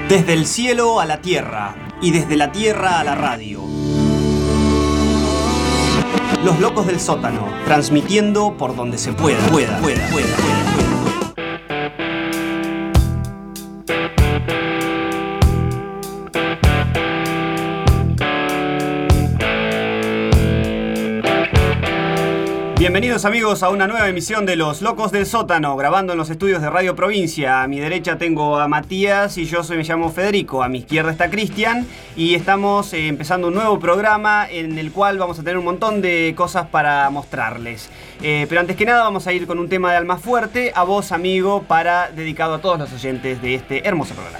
Desde el cielo a la tierra y desde la tierra a la radio. Los locos del sótano, transmitiendo por donde se pueda. Bienvenidos amigos a una nueva emisión de Los Locos del Sótano, grabando en los estudios de Radio Provincia. A mi derecha tengo a Matías y yo me llamo Federico. A mi izquierda está Cristian y estamos empezando un nuevo programa en el cual vamos a tener un montón de cosas para mostrarles. Pero antes que nada vamos a ir con un tema de Almafuerte, a vos amigo, dedicado a todos los oyentes de este hermoso programa.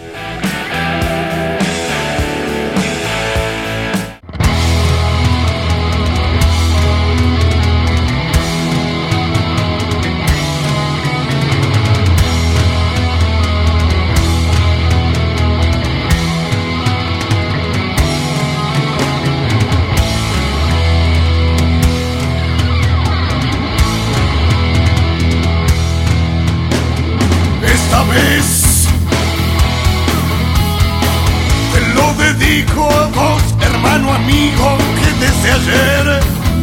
Amigo que desde ayer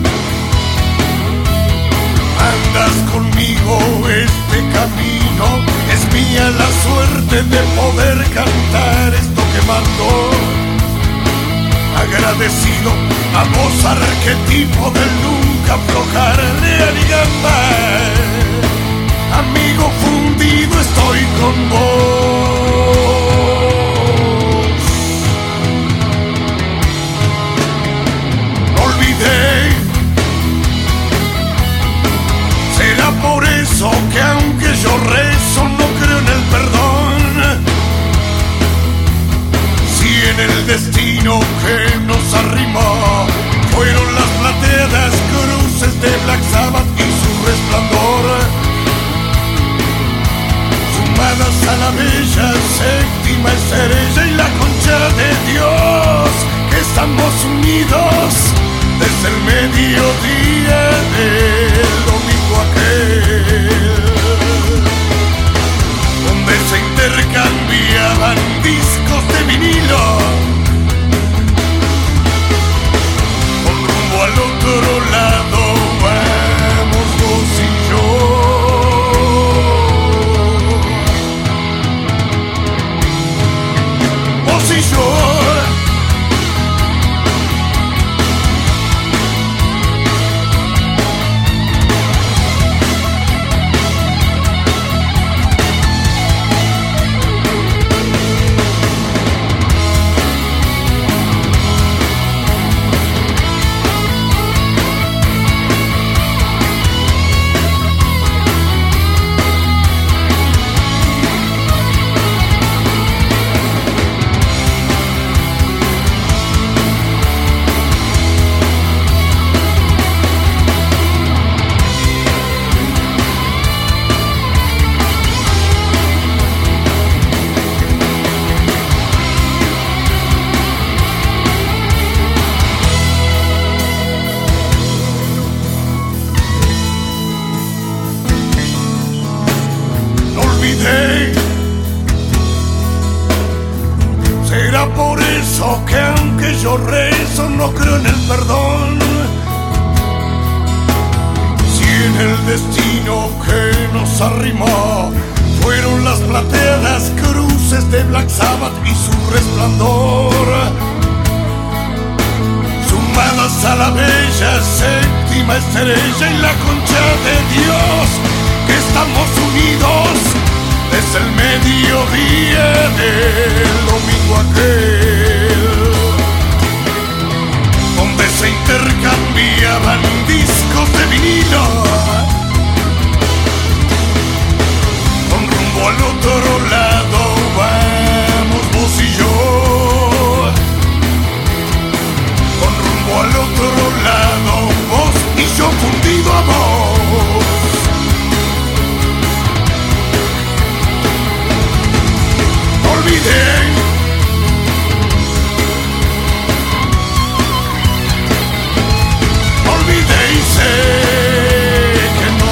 andas conmigo, este camino es mía la suerte de poder cantar esto que mando. Agradecido a vos, arquetipo del nunca aflojar, realidad. Amigo fundido estoy con vos. Será por eso que aunque yo rezo no creo en el perdón. Si en el destino que nos arrimó fueron las plateadas cruces de Black Sabbath y su resplandor, sumadas a la bella séptima estrella y la concha de Dios, que estamos unidos desde el mediodía del domingo aquel, donde se intercambiaban discos de vinilo, con rumbo al otro lado vamos vos y yo. Vos y yo. Será por eso que aunque yo rezo no creo en el perdón. Si en el destino que nos arrimó fueron las plateadas cruces de Black Sabbath y su resplandor, sumadas a la bella séptima estrella y la concha de Dios, que estamos unidos desde el mediodía del domingo aquel, donde se intercambiaban discos de vinilo, con rumbo al otro lado vamos vos y yo, con rumbo al otro lado vos y yo fundido a vos. Olvidé y sé que no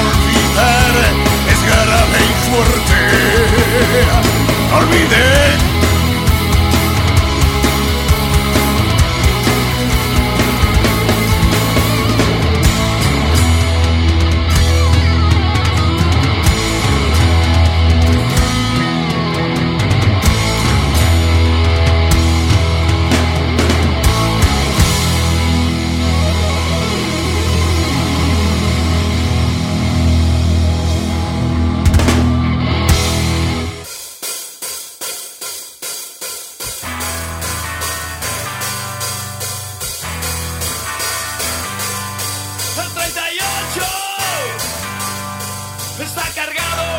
olvidar es grave y fuerte. Olvidé cargado.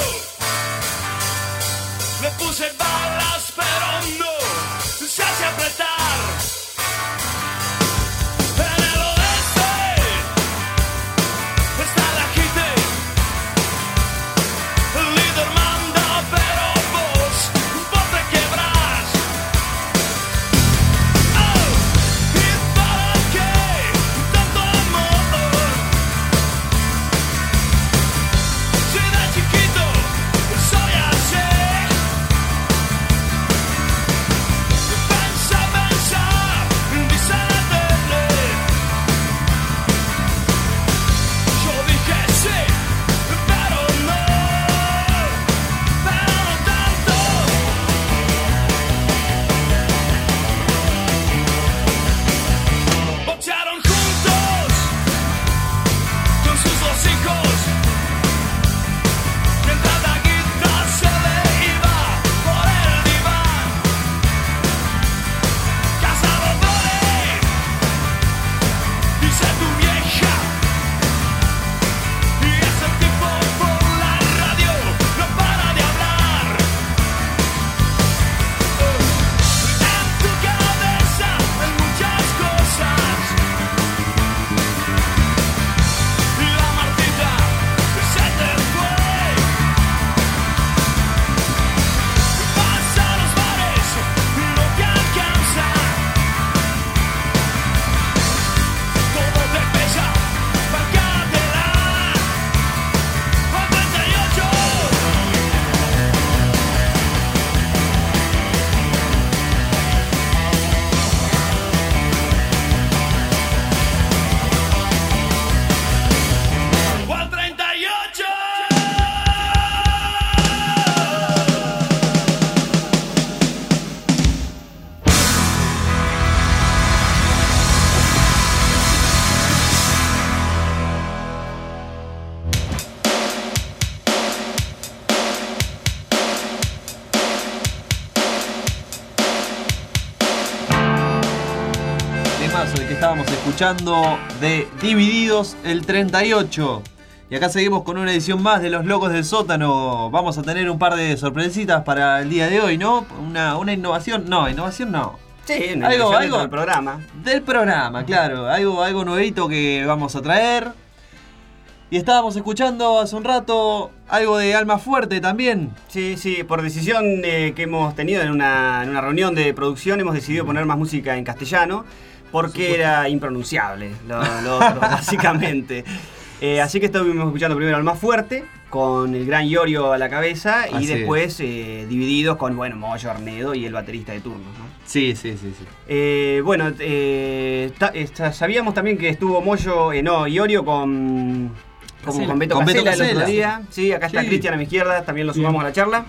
Le puse balas, pero no se hace apretar. En el oeste está la gente. El líder manda, pero vos te quebrás. Oh, ¿y para qué tanto amor? Si de chiquito soy así. Dice la tele. Yo dije sí, pero no tanto. Boxearon juntos con sus dos hijos, mientras la guita se le iba por el diván. Casado dice tu vieja, y ese tipo por la radio no para de hablar. En tu cabeza hay muchas cosas, y la Martita se te fue. Vas a los bares, no te alcanza. Todo te pesa, bancátela. A 38. O al 38. Temazo el que estábamos escuchando de Divididos, el 38. Y acá seguimos con una edición más de Los Locos del Sótano. Vamos a tener un par de sorpresitas para el día de hoy, ¿no? Una innovación. No, innovación no. Sí, algo del programa. Del programa, claro. Algo nuevito que vamos a traer. Y estábamos escuchando hace un rato algo de Alma Fuerte también. Sí, por decisión que hemos tenido en una reunión de producción, hemos decidido poner más música en castellano porque era impronunciable lo otro, básicamente. Así que estuvimos escuchando primero Alma Fuerte, con el gran Iorio a la cabeza, y Así después Divididos con, Moyo Arnedo y el baterista de turno, ¿no? Sí. Sabíamos también que estuvo Iorio con Beto Casella el otro día. Sí, acá está Cristian a mi izquierda, también lo sumamos a la charla.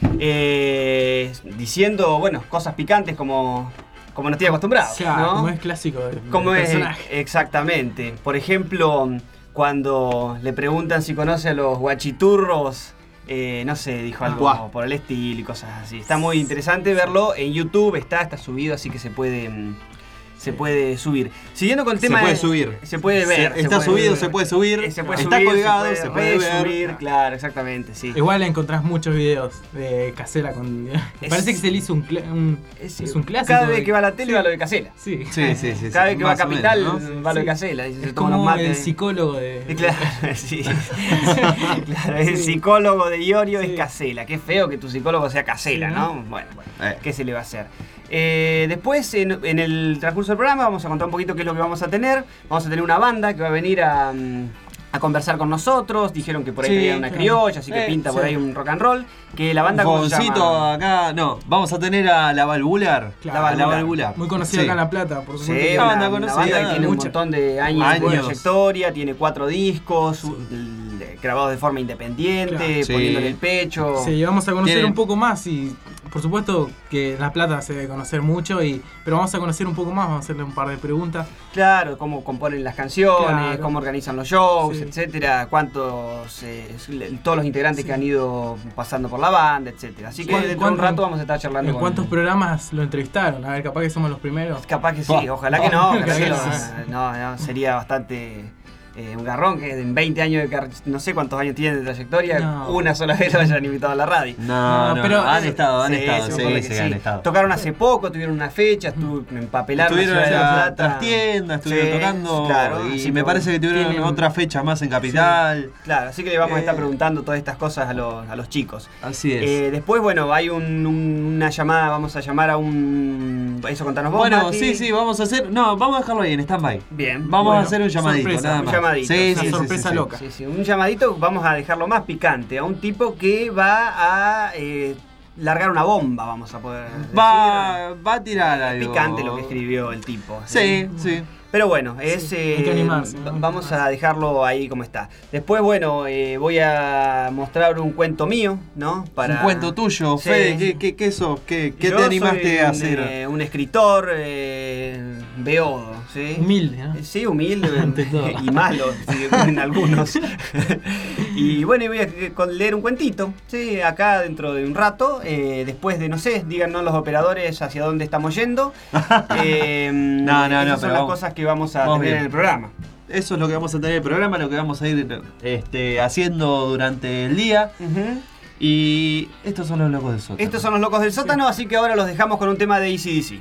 Diciendo, cosas picantes como nos tiene acostumbrados, ¿no? Como es clásico del personaje. Exactamente. Por ejemplo, cuando le preguntan si conoce a los guachiturros, no sé, dijo algo por el estilo y cosas así. Está muy interesante verlo. En YouTube está subido, así que se puede subir. Siguiendo con el tema... Se puede subir. Se puede ver. Está subido, se puede subir. Está colgado, se puede ver. Subir, claro, exactamente, sí. Igual encontrás muchos videos de Casella con... Parece que se le hizo un clásico. Cada vez que va a la tele va lo de Casella. Sí. Cada vez que va a Capital va lo de Casella. Es como el psicólogo de... Claro, sí. Claro, el psicólogo de Iorio es Casella. Qué feo que tu psicólogo sea Casella, ¿no? Bueno, ¿qué se le va a hacer? Después, en el transcurso del programa, vamos a contar un poquito qué es lo que vamos a tener. Vamos a tener una banda que va a venir a conversar con nosotros. Dijeron que por ahí tenía una criolla, así que pinta por ahí un rock and roll. Que la banda, ¿cómo se llama? Acá, no, vamos a tener a La Valvular. Claro, La Valvular. Muy conocida acá en La Plata, por supuesto. Sí, una banda que tiene un montón de años de trayectoria, tiene 4 discos, grabados de forma independiente, poniéndole el pecho. Sí, vamos a conocer un poco más y por supuesto que en La Plata se debe conocer mucho, pero vamos a conocer un poco más, vamos a hacerle un par de preguntas. Claro, cómo componen las canciones, cómo organizan los shows, etcétera, todos los integrantes que han ido pasando por la banda, etcétera. Así que dentro de un rato vamos a estar charlando. ¿En cuántos programas lo entrevistaron? A ver, capaz que somos los primeros. Capaz que sí, ojalá que no, no, sería bastante un garrón que en 20 años no sé cuántos años tiene de trayectoria, No. una sola vez lo hayan invitado a la radio. No, pero han estado, Sí, me acuerdo que sí, han estado. Tocaron hace poco, tuvieron una fecha, empapelaron Estuvieron la en Ciudad de La las Plata. trastiendas, estuvieron Sí, tocando claro, y así me que parece que tuvieron tienen- otra fecha más en Capital. Claro, así que le vamos a estar preguntando todas estas cosas a los chicos. Así es. Después, bueno, hay una llamada, vamos a llamar a un... ¿Eso contanos vos, Bueno, Mati? sí, vamos a hacer. No, vamos a dejarlo ahí en stand-by. Bien. Vamos bueno, a hacer un llamadito, sorpresa, nada un más. llamadito, Sí, una sí, sí, sorpresa sí. loca. Sí, sí, un llamadito, vamos a dejarlo más picante, a un tipo que va a largar una bomba, vamos a poder decir. Va a tirar algo. Picante lo que escribió el tipo. Sí, sí. Pero bueno, hay que animarse, ¿no? vamos a dejarlo ahí como está. Después, bueno, voy a mostrar un cuento mío, ¿no? Un cuento tuyo, Sí. Fede, ¿qué sos? ¿Qué Yo te animaste soy a hacer? un escritor beodo, ¿sí? Humilde, ¿no? Sí, humilde Ante todo. y malo, sí, en algunos. Y bueno, y voy a leer un cuentito, ¿sí? Acá dentro de un rato, después de, no sé, díganos los operadores hacia dónde estamos yendo. No, esas son pero las vamos- cosas que vamos a vamos tener bien. en el programa. Eso es lo que vamos a tener en el programa, lo que vamos a ir haciendo durante el día. Ujú. Y estos son los locos del sótano. Estos son los locos del sótano, así que ahora los dejamos con un tema de AC/DC.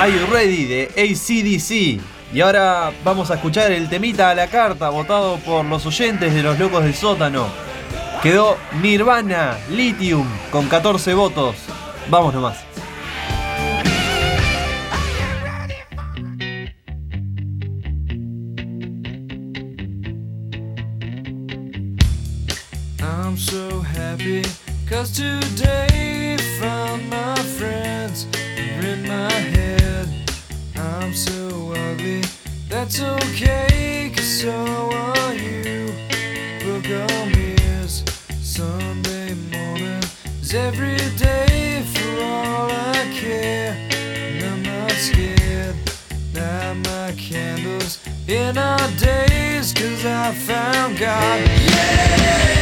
Are You Ready de AC/DC. Y ahora vamos a escuchar el temita a la carta votado por los oyentes de los Locos del Sótano. Quedó Nirvana, Lithium, con 14 votos. Vamos nomás. I'm so happy, 'cause today found my friends are in my head. I'm so ugly, that's okay, 'cause so are you. Book on mirrors, Sunday morning is every day for all I care. And I'm not scared, light my candles in our days, 'cause I found God. Yeah!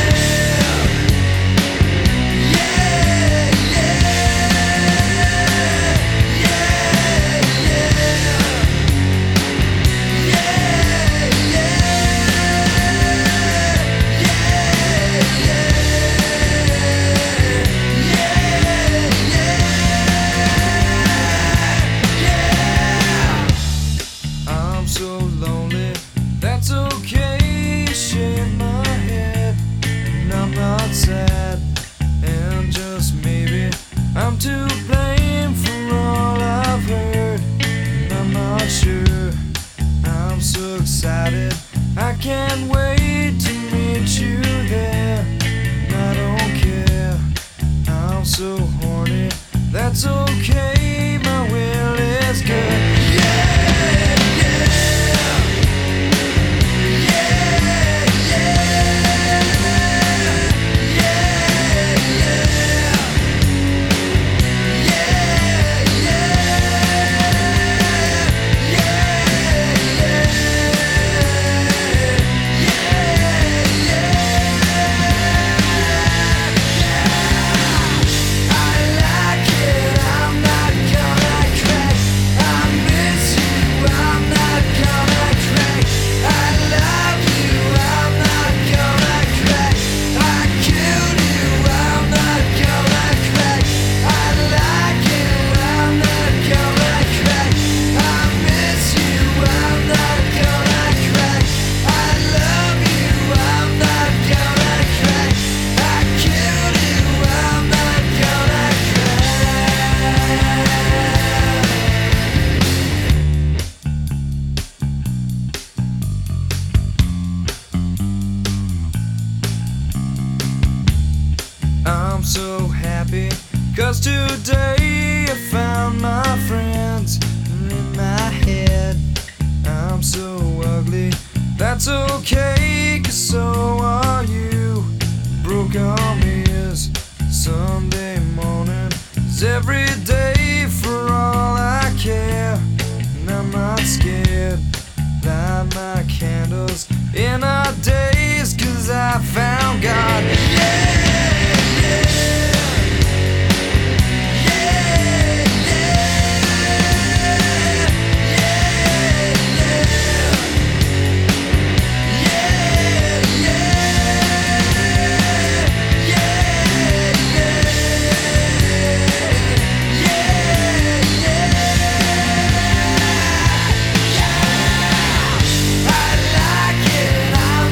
Sad, and just maybe I'm to blame for all I've heard. I'm not sure, I'm so excited, I can't wait to meet you there. And I don't care, I'm so horny, that's okay, my will is good. Yeah, yeah. I'm so happy, 'cause today I found my friends in my head. I'm so ugly, that's okay, 'cause so are you. Broke arm is Sunday morning is every day for all I care. And I'm not scared, light my candles in our days, 'cause I found God. Yeah! I'm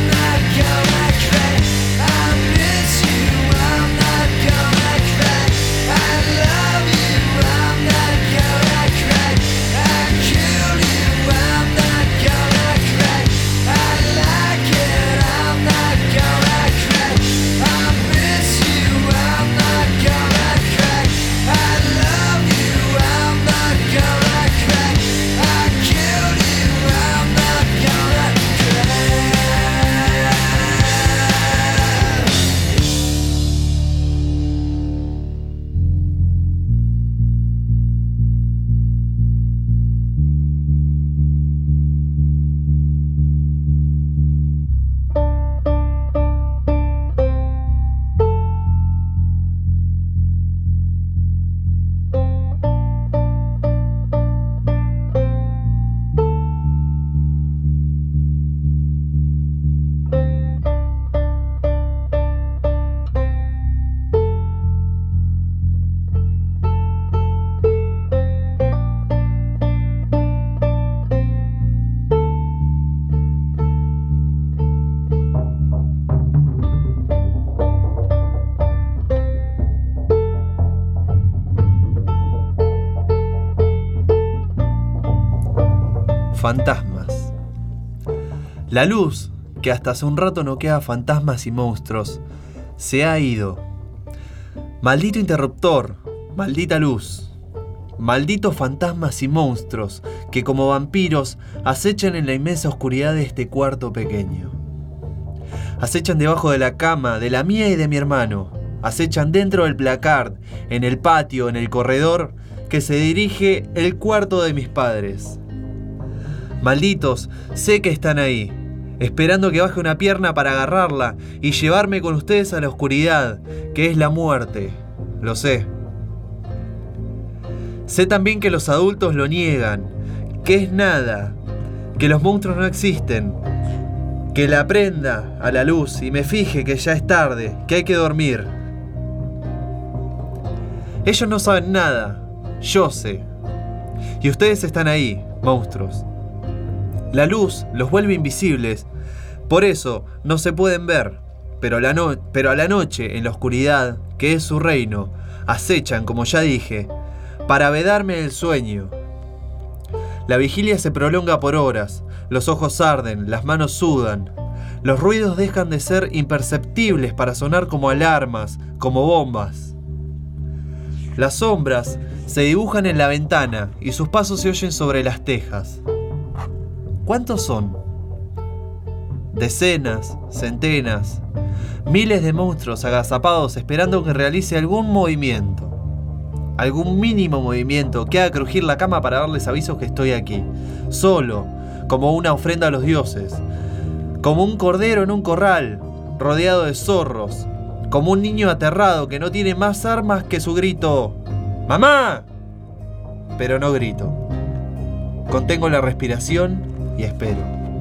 Fantasmas. La luz, que hasta hace un rato noqueaba fantasmas y monstruos, se ha ido. Maldito interruptor, maldita luz. Malditos fantasmas y monstruos que como vampiros acechan en la inmensa oscuridad de este cuarto pequeño. Acechan debajo de la cama, de la mía y de mi hermano. Acechan dentro del placard, en el patio, en el corredor que se dirige el cuarto de mis padres. Malditos, sé que están ahí, esperando que baje una pierna para agarrarla y llevarme con ustedes a la oscuridad, que es la muerte. Lo sé. Sé también que los adultos lo niegan, que es nada, que los monstruos no existen, que la prenda a la luz y me fije que ya es tarde, que hay que dormir. Ellos no saben nada, yo sé. Y ustedes están ahí, monstruos. La luz los vuelve invisibles, por eso no se pueden ver, pero a la noche, en la oscuridad, que es su reino, acechan, como ya dije, para vedarme el sueño. La vigilia se prolonga por horas, los ojos arden, las manos sudan. Los ruidos dejan de ser imperceptibles para sonar como alarmas, como bombas. Las sombras se dibujan en la ventana y sus pasos se oyen sobre las tejas. ¿Cuántos son? Decenas, centenas, miles de monstruos agazapados esperando que realice algún movimiento. Algún mínimo movimiento que haga crujir la cama para darles avisos que estoy aquí. Solo, como una ofrenda a los dioses. Como un cordero en un corral, rodeado de zorros. Como un niño aterrado que no tiene más armas que su grito: ¡Mamá! Pero no grito. Contengo la respiración y espero.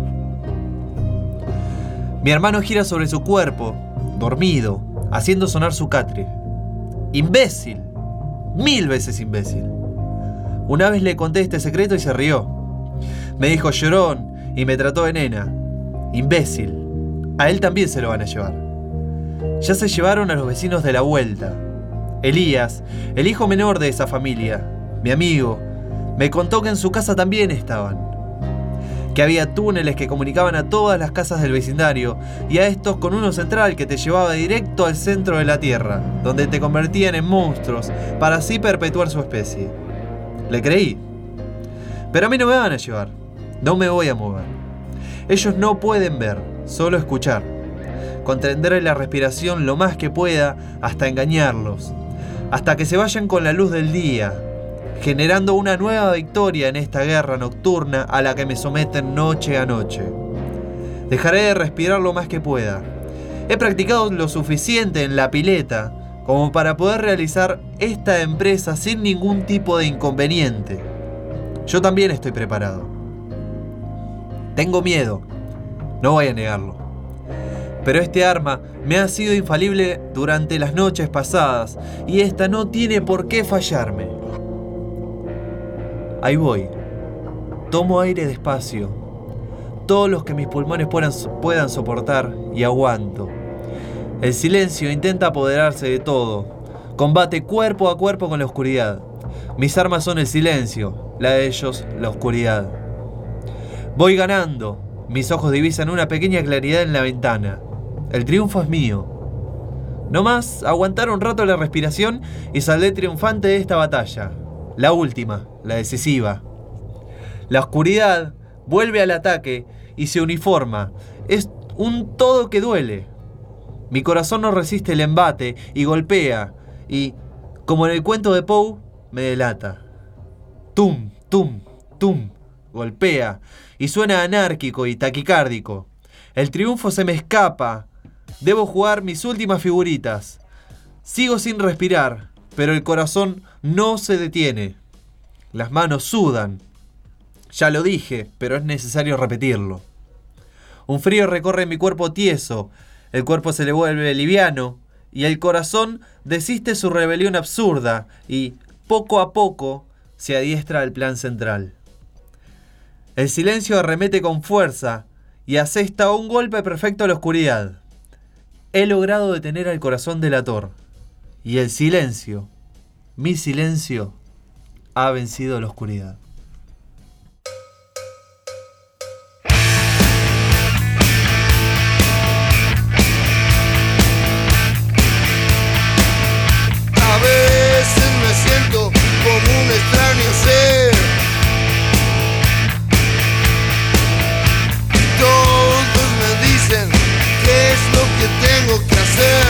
Mi hermano gira sobre su cuerpo, dormido, haciendo sonar su catre. ¡Imbécil! 1000 veces imbécil. Una vez le conté este secreto y se rió. Me dijo llorón y me trató de nena. Imbécil. A él también se lo van a llevar. Ya se llevaron a los vecinos de la vuelta. Elías, el hijo menor de esa familia, mi amigo, me contó que en su casa también estaban. Que había túneles que comunicaban a todas las casas del vecindario y a estos con uno central que te llevaba directo al centro de la tierra, donde te convertían en monstruos para así perpetuar su especie. Le creí. Pero a mí no me van a llevar. No me voy a mover. Ellos no pueden ver, solo escuchar. Contendré la respiración lo más que pueda hasta engañarlos. Hasta que se vayan con la luz del día, generando una nueva victoria en esta guerra nocturna a la que me someten noche a noche. Dejaré de respirar lo más que pueda. He practicado lo suficiente en la pileta como para poder realizar esta empresa sin ningún tipo de inconveniente. Yo también estoy preparado. Tengo miedo, no voy a negarlo. Pero este arma me ha sido infalible durante las noches pasadas y esta no tiene por qué fallarme. Ahí voy. Tomo aire despacio. Todos los que mis pulmones puedan soportar y aguanto. El silencio intenta apoderarse de todo. Combate cuerpo a cuerpo con la oscuridad. Mis armas son el silencio, la de ellos la oscuridad. Voy ganando. Mis ojos divisan una pequeña claridad en la ventana. El triunfo es mío. No más aguantar un rato la respiración y saldré triunfante de esta batalla. La última, la decisiva. La oscuridad vuelve al ataque y se uniforma. Es un todo que duele. Mi corazón no resiste el embate y golpea. Y, como en el cuento de Poe, me delata. Tum, tum, tum. Golpea y suena anárquico y taquicárdico. El triunfo se me escapa. Debo jugar mis últimas figuritas. Sigo sin respirar, pero el corazón no se detiene. Las manos sudan. Ya lo dije, pero es necesario repetirlo. Un frío recorre mi cuerpo tieso. El cuerpo se le vuelve liviano y el corazón desiste su rebelión absurda y, poco a poco, se adiestra al plan central. El silencio arremete con fuerza y asesta un golpe perfecto a la oscuridad. He logrado detener al corazón delator. Y el silencio, mi silencio, ha vencido la oscuridad. ser.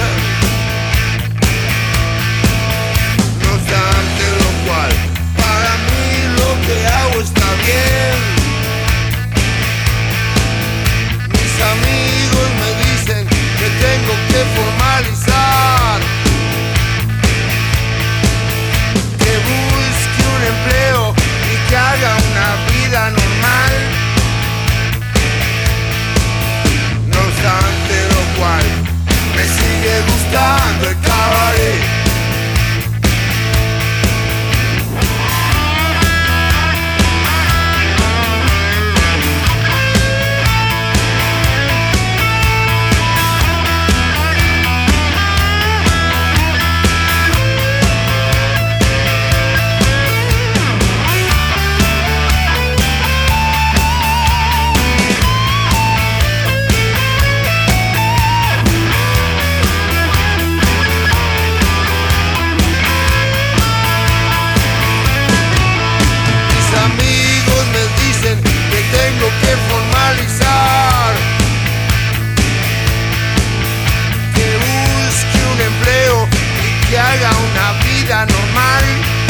No obstante lo cual, para mí lo que hago está bien. Mis amigos me dicen que tengo que formalizar, que busque un empleo y que haga una vida normal. No obstante lo cual, me sigue gustando el cabaret. Normal.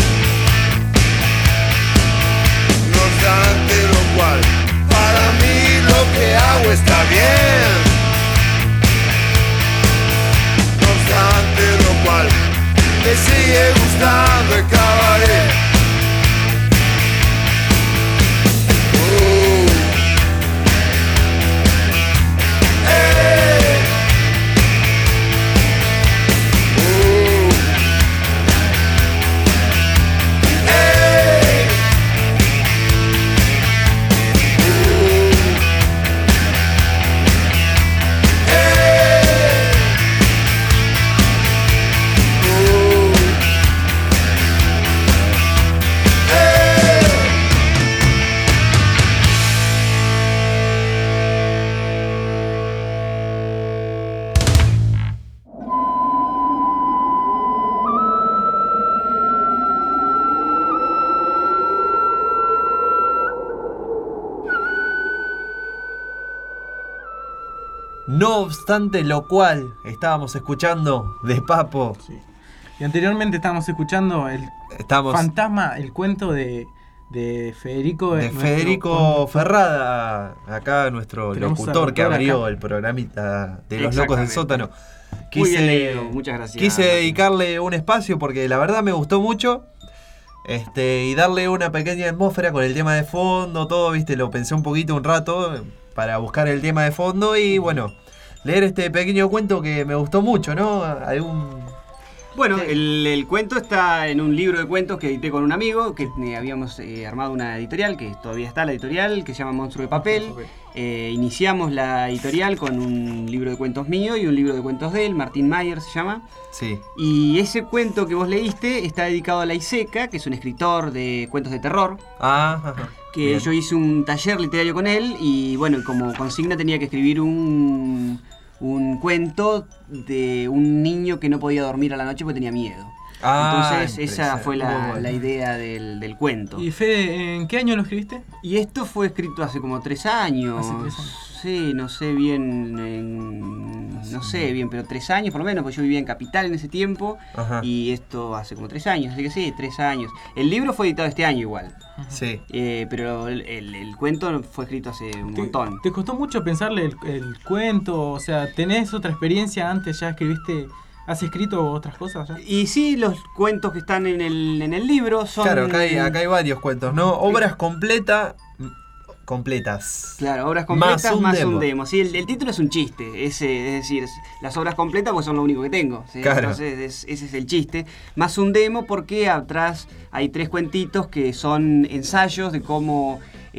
No obstante lo cual, para mí lo que hago está bien. No obstante lo cual, me sigue gustando el cabaret. No obstante lo cual, estábamos escuchando de Papo. Sí. Y anteriormente estábamos escuchando el Fantasma, el cuento de Federico. De Federico Ferrada, acá nuestro Tenemos locutor que acá. abrió el programita de Los Locos del Sótano. Muy bien leído, muchas gracias. Quise dedicarle un espacio porque la verdad me gustó mucho. Y darle una pequeña atmósfera con el tema de fondo, todo, viste, lo pensé un poquito, un rato, para buscar el tema de fondo y bueno, leer este pequeño cuento que me gustó mucho, ¿no? Bueno, el cuento está en un libro de cuentos que edité con un amigo, que habíamos armado una editorial, que todavía está la editorial, que se llama Monstruo de Papel. Iniciamos la editorial con un libro de cuentos mío y un libro de cuentos de él, Martín Mayer se llama. Sí. Y ese cuento que vos leíste está dedicado a Laiseca, que es un escritor de cuentos de terror. Ajá. Que Bien. yo hice un taller literario con él y bueno, como consigna tenía que escribir un cuento de un niño que no podía dormir a la noche porque tenía miedo. Entonces esa fue la idea del cuento. ¿Y Fede, en qué año lo escribiste? Y esto fue escrito hace como 3 años. Hace 3 años. Sí, no sé bien, pero 3 años por lo menos, porque yo vivía en Capital en ese tiempo. Ajá. Y esto hace como 3 años, así que sí, 3 años. El libro fue editado este año igual. Sí. Pero el cuento fue escrito hace un montón. ¿Te costó mucho pensarle el cuento? O sea, ¿tenés otra experiencia antes? ¿Ya escribiste? ¿Has escrito otras cosas ya? Y sí, los cuentos que están en el libro son... Claro, acá hay varios cuentos, ¿no? Obras completas. Claro, obras completas más un demo. demo. Sí, el título es un chiste, es decir, las obras completas pues son lo único que tengo. ¿sí? Claro. Entonces ese es el chiste. Más un demo porque atrás hay 3 cuentitos que son ensayos de cómo...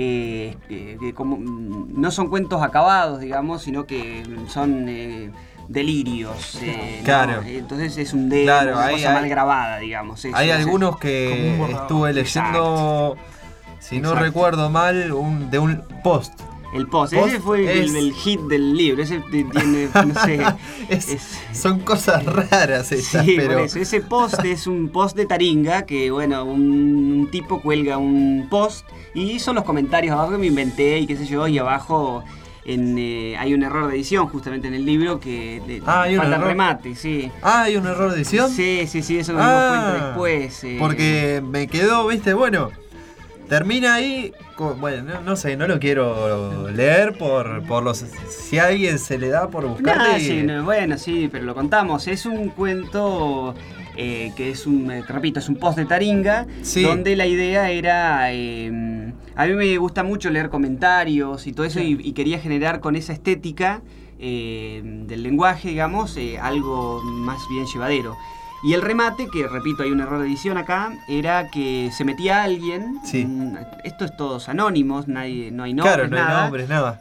no son cuentos acabados, digamos, sino que son... delirios. Claro. ¿no? Entonces es un demo, Claro, una hay- cosa mal grabada, digamos. Eso, Hay o sea, algunos como que un borrador. estuve leyendo, si no Exacto. recuerdo mal, de un post. El post, Post ese fue es- el hit del libro, ese tiene, no sé... Son cosas raras esas, Sí, pero... por eso. Ese post es un post de Taringa que, bueno, un tipo cuelga un post y son los comentarios abajo que me inventé y qué sé yo, y abajo hay un error de edición justamente en el libro que hay un falta el error. remate, sí. ¿Hay un error de edición? Sí, eso nos dimos cuenta después. Porque me quedó, viste, bueno, termina ahí, bueno, no sé, no lo quiero leer por los... Si a alguien se le da por buscarte... Bueno, sí, pero lo contamos. Es un cuento... que es repito, es un post de Taringa, sí, donde la idea era... a mí me gusta mucho leer comentarios y todo eso, y quería generar con esa estética del lenguaje, digamos, algo más bien llevadero. Y el remate, que repito, hay un error de edición acá, era que se metía alguien. Sí. Esto es todos anónimos, no hay nombres, claro, no nada. hay nombres, nada.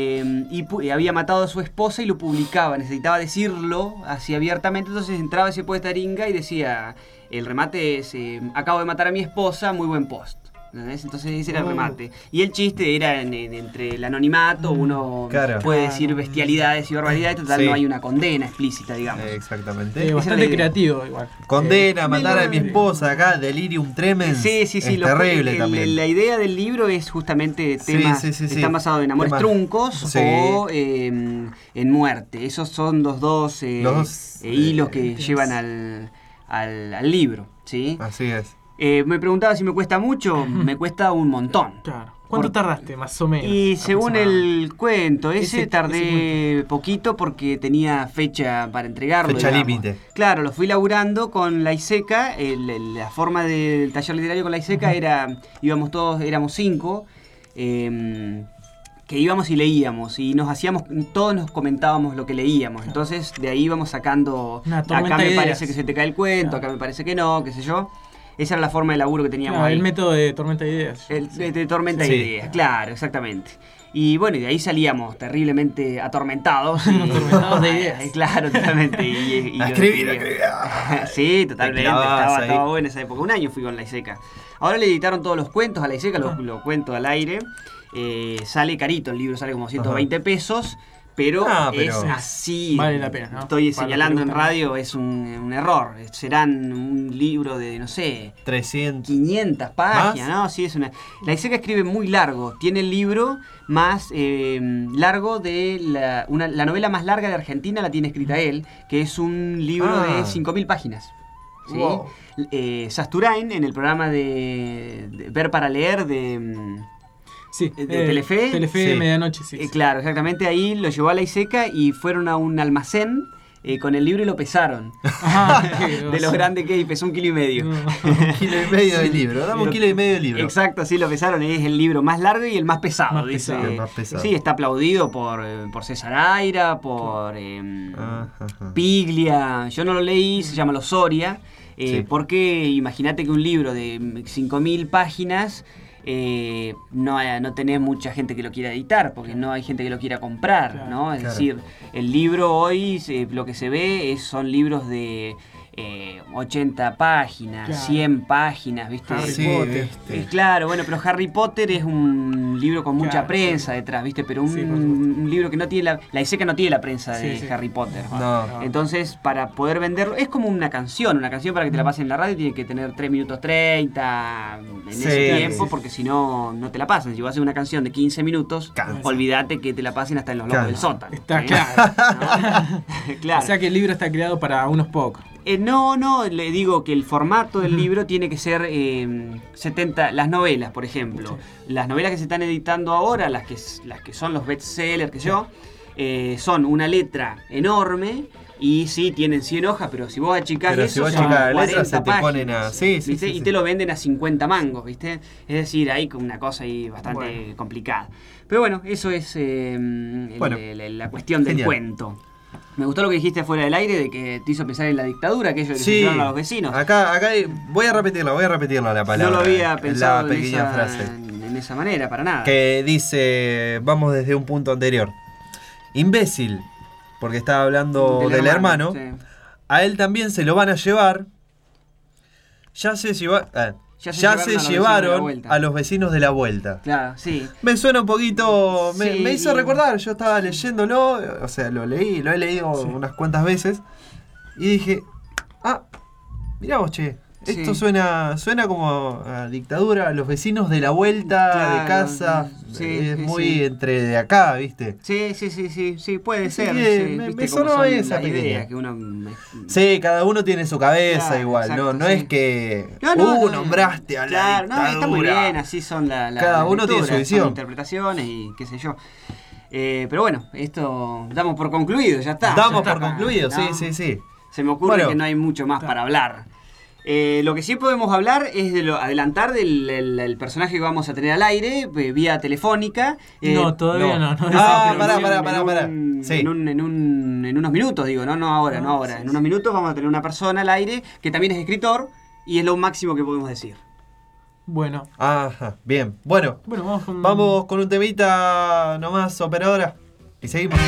Y había matado a su esposa y lo publicaba, necesitaba decirlo así abiertamente, entonces entraba ese post de Taringa y decía, el remate es, acabo de matar a mi esposa, muy buen post. ¿Entendés? Entonces ese era el remate. Y el chiste era entre el anonimato, uno puede decir bestialidades y barbaridades, total no hay una condena explícita, digamos. Exactamente. Bastante creativo igual. Condena, matar a mi esposa acá, delirium tremens. Sí. Es terrible también. La idea del libro es justamente temas que están basados en amores truncos o en muerte. Esos son los dos hilos que llevan al libro, ¿sí? Así es. Me preguntaba si me cuesta mucho. Me cuesta un montón. Claro. ¿Cuánto tardaste, más o menos? Y según el cuento, ese tardé poquito porque tenía fecha para entregarlo. Fecha límite. Claro, lo fui laburando con la ISECA. La forma del taller literario con la ISECA era, éramos 5, que íbamos y leíamos, y todos nos comentábamos lo que leíamos. Entonces de ahí íbamos sacando, acá me parece que se te cae el cuento, acá me parece que no, qué sé yo. Esa era la forma de laburo que teníamos ahí. El método de tormenta de ideas. De tormenta de ideas, claro, exactamente. Y bueno, y de ahí salíamos terriblemente atormentados. Atormentados de ideas. Claro, totalmente. Y escribir. Sí, totalmente. Estaba bueno esa época. Un año fui con la ISECA. Ahora le editaron todos los cuentos a la ISECA, los cuento al aire. Sale carito el libro, sale como 120 pesos. Pero es así. Vale la pena, ¿no? Estoy señalando en radio, es un error. Serán un libro de, no sé, 500 páginas, ¿no? Sí, la ISECA escribe muy largo. Tiene el libro más largo de la novela más larga de Argentina, la tiene escrita él, que es un libro de 5.000 páginas. ¿Sí? Wow. Sasturain, en el programa de Ver para Leer Sí, de Telefe. Telefe medianoche, sí. Claro, exactamente, ahí lo llevó a la ISECA y fueron a un almacén con el libro y lo pesaron. De lo grande que es, y pesó 1,5 kilos. No. 1,5 kilos de libro, dame 1,5 kilos de libro. Exacto, sí, lo pesaron, es el libro más largo y el más pesado. Más dice. pesado. El más pesado. Sí, está aplaudido por César Aira, por Piglia. Yo no lo leí, se llama Los Soria, porque imagínate que un libro de 5.000 páginas... no tenés mucha gente que lo quiera editar, porque no hay gente que lo quiera comprar, claro, ¿no? Es decir, el libro hoy, lo que se ve son libros de 80 páginas, claro, 100 páginas, ¿viste? Harry Potter. Claro, bueno, pero Harry Potter es un libro con mucha prensa detrás, ¿viste? Pero un libro que no tiene la ISECA no tiene la prensa de Harry Potter. No. Entonces, para poder venderlo, es como una canción para que te la pasen en la radio tiene que tener 3 minutos 30 en ese tiempo, porque si no, no te la pasan. Si vas a hacer una canción de 15 minutos, olvídate que te la pasen hasta en los locos del sótano. Está claro. ¿No? Claro. O sea que el libro está creado para unos pocos. No, le digo que el formato del libro tiene que ser 70, las novelas, por ejemplo. Las novelas que se están editando ahora, las que son los bestsellers, son una letra enorme y sí, tienen 100 hojas, pero si vos achicás eso, son 40 se te páginas, ponen a... Sí, y te lo venden a 50 mangos, ¿viste? Es decir, hay una cosa ahí bastante complicada. Pero bueno, eso es la cuestión del cuento. Me gustó lo que dijiste afuera del aire, de que te hizo pensar en la dictadura, aquello que se hicieron a los vecinos. Acá voy a repetirla la palabra. No lo había pensado la pequeña frase. En esa manera, para nada. Que dice, vamos desde un punto anterior. Imbécil, porque estaba hablando del hermano. Sí. A él también se lo van a llevar. Ya se llevaron a los vecinos de la vuelta. Claro, sí. Me suena un poquito... Me hizo recordar, yo estaba leyéndolo, o sea, lo he leído unas cuantas veces, y dije, mirá vos, che, esto suena como a dictadura, a los vecinos de la vuelta, de casa. es muy entre de acá, ¿viste? Sí, puede ser. Me ¿viste sonó cómo son esa las pequeña. ideas que uno... Sí, cada uno tiene su cabeza Claro, igual, exacto, no sí. es que No. nombraste a la Claro, dictadura. está muy bien, así son las Cada uno tiene su lecturas, visión. son interpretaciones y qué sé yo. Pero bueno, esto damos por concluido, ya está. Damos Ya por está, concluido, ¿no? sí. Se me ocurre Bueno. que no hay mucho más para hablar. Lo que sí podemos hablar es de adelantar el personaje que vamos a tener al aire, vía telefónica. No, todavía no. Ah, pero pará. en Sí. unos minutos, digo, no ahora. Sí, En unos minutos vamos a tener una persona al aire que también es escritor y es lo máximo que podemos decir. Bueno, Ajá, bien. Bueno, vamos con... con un temita nomás, operadora. Y seguimos.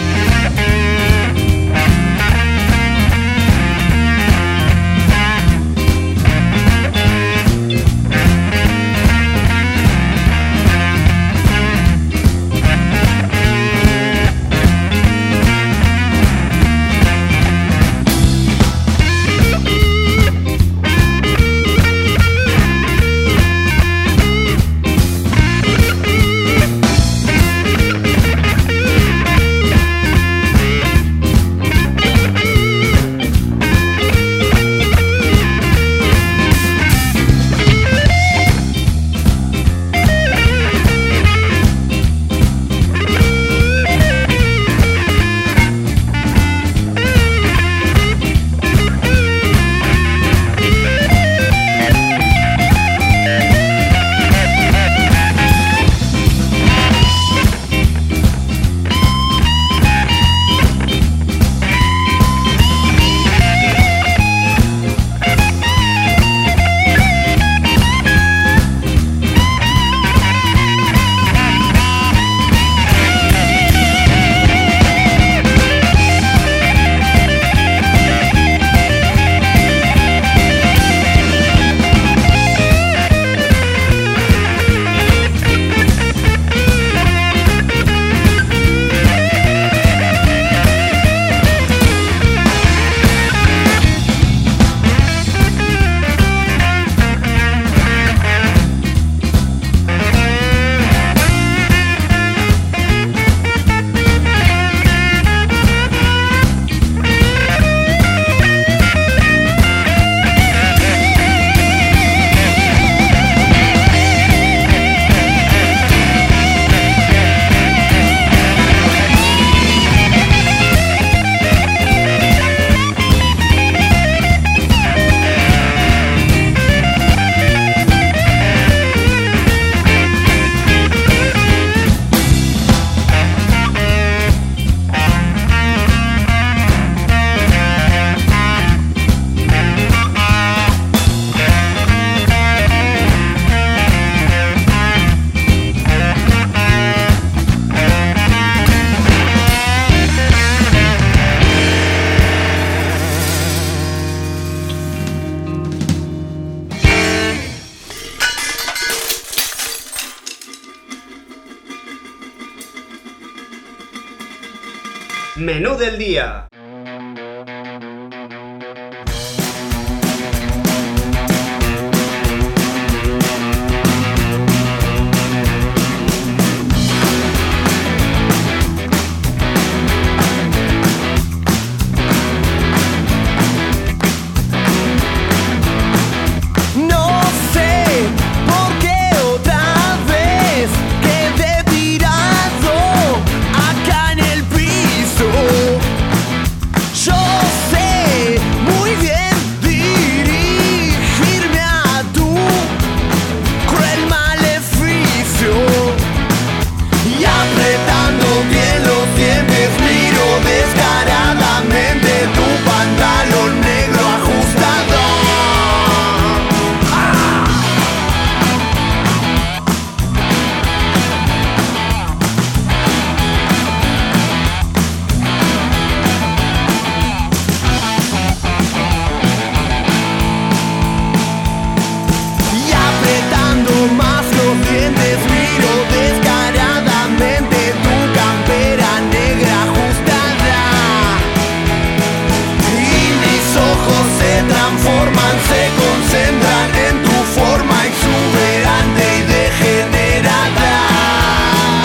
Menú del día. No sé por qué otra vez quedé tirado acá en el piso. Yo sé muy bien dirigirme a tu cruel maleficio y apretando bien los dientes miro descaradamente tu pantalón negro ajustado. Y apretando más los dientes miro descaradamente tu campera negra ajustada. Y mis ojos se transforman, se concentran en tu forma exuberante y degenerada.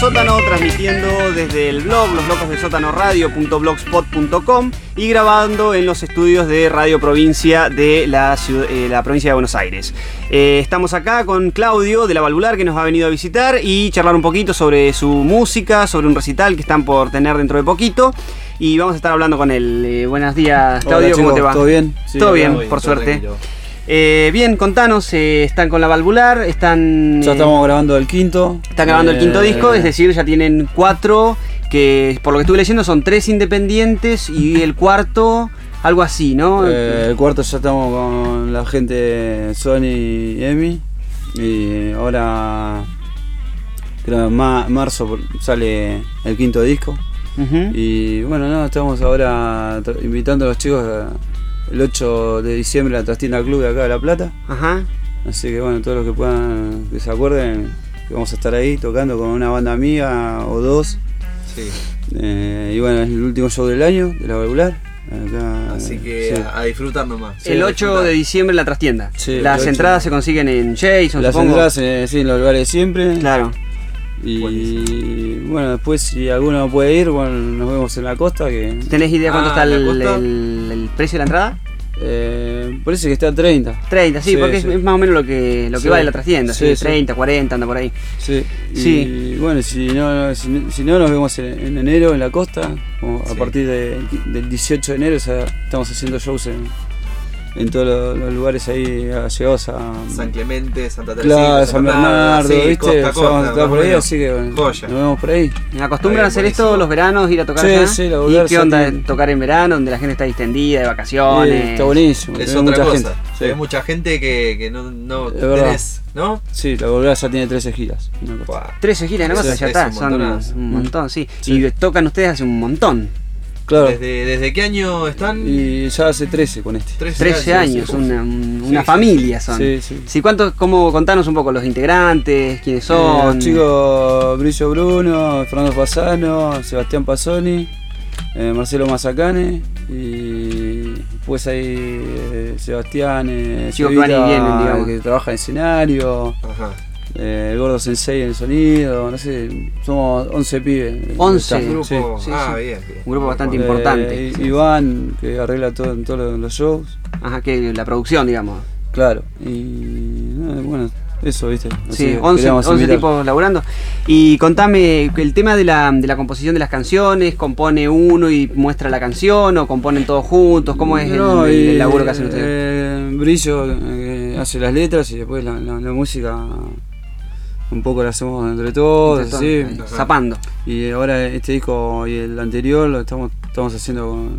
Sótano, transmitiendo desde el blog loslocosdelsótanoradio.blogspot.com y grabando en los estudios de Radio Provincia de la provincia de Buenos Aires. Estamos acá con Claudio de La Valvular, que nos ha venido a visitar y charlar un poquito sobre su música, sobre un recital que están por tener dentro de poquito. Y vamos a estar hablando con él. Buenos días, Claudio. Hola, ¿cómo chicos, te va? ¿Todo bien? Sí, todo bien, por todo suerte. tranquilo. Bien, contanos, están con La Valvular, están... Ya estamos grabando el quinto. Están grabando el quinto disco, es decir, ya tienen 4, que por lo que estuve leyendo son 3 independientes y el cuarto, algo así, ¿no? El cuarto ya estamos con la gente Sony y Emi. Y ahora, creo en marzo sale el quinto disco. Ujú. Y bueno, no, estamos ahora invitando a los chicos el 8 de diciembre a la Trastienda Club de acá de La Plata. Ajá. Así que bueno, todos los que puedan, que se acuerden, que vamos a estar ahí tocando con una banda amiga o 2. Sí. Y bueno, es el último show del año de La Valvular. Acá, Así que sí. a disfrutar nomás. El 8 de diciembre en la trastienda. Sí, Las el 8. entradas se consiguen en Jason, Las supongo. entradas sí, en los lugares de siempre. Claro. Y Buenísimo. bueno, después si alguno no puede ir, bueno, nos vemos en la costa. Que ¿Tenés idea cuánto está ¿la el costa? precio de la entrada? parece que está a 30. 30, sí, Sí, porque sí. es más o menos lo que Sí. vale la trastienda. Sí, Sí, sí. 30, 40, anda por ahí. Sí. Sí. Y bueno, si no nos vemos en enero en la costa. A Sí. partir del 18 de enero ya estamos haciendo shows en todos los lugares ahí allegados a San Clemente, Santa Teresita, Claro, San Bernardo, sí, ¿viste? costa a Ya vamos a costa, estar por más o ahí, menos. así que bueno, Joya. nos vemos por ahí. ¿Acostumbran a hacer buenísimo. esto los veranos, ir a tocar Sí, allá? sí, La ¿Y Valvular qué ya onda tiene- tocar en verano, donde la gente está distendida, de vacaciones? Está buenísimo, Es hay otra mucha cosa. gente. Sí. Hay mucha gente que no Es verdad. tenés, ¿no? Sí, La Valvular ya tiene 13 giras. Una cosa. Buah. 13 giras, ¿no? Eso Ya es está, un son montonazo. un montón, sí. Sí. Y tocan ustedes hace un montón. Claro. ¿Desde qué año están? Y ya hace 13 con este. 13 años, Uf. una Sí, familia son. Sí, sí. Sí, contanos un poco los integrantes, quiénes son. Los chicos Brillo Bruno, Fernando Fasano, Sebastián Pasoni, Marcelo Mazacane y pues hay Sebastián, Chicos que van y Cevita, vienen, digamos. que trabaja en escenario, Ajá. el Gordo Sensei en el sonido, no sé, somos 11 pibes. 11. Está, Grupo. sí. Sí, Ah, sí. bien. Un grupo bastante importante. Iván, que arregla todo en todos los shows, Ajá, que la producción, digamos. claro, y bueno, eso, viste. Así Sí, que 11 queríamos invitar. tipos laburando. Y contame, el tema de la composición de las canciones, ¿compone uno y muestra la canción o componen todos juntos? ¿Cómo es No, el laburo que hacen ustedes? Brillo hace las letras y después la música un poco la hacemos entre todos, Entre así. todos, ahí, zapando. Y ahora este disco y el anterior lo estamos haciendo con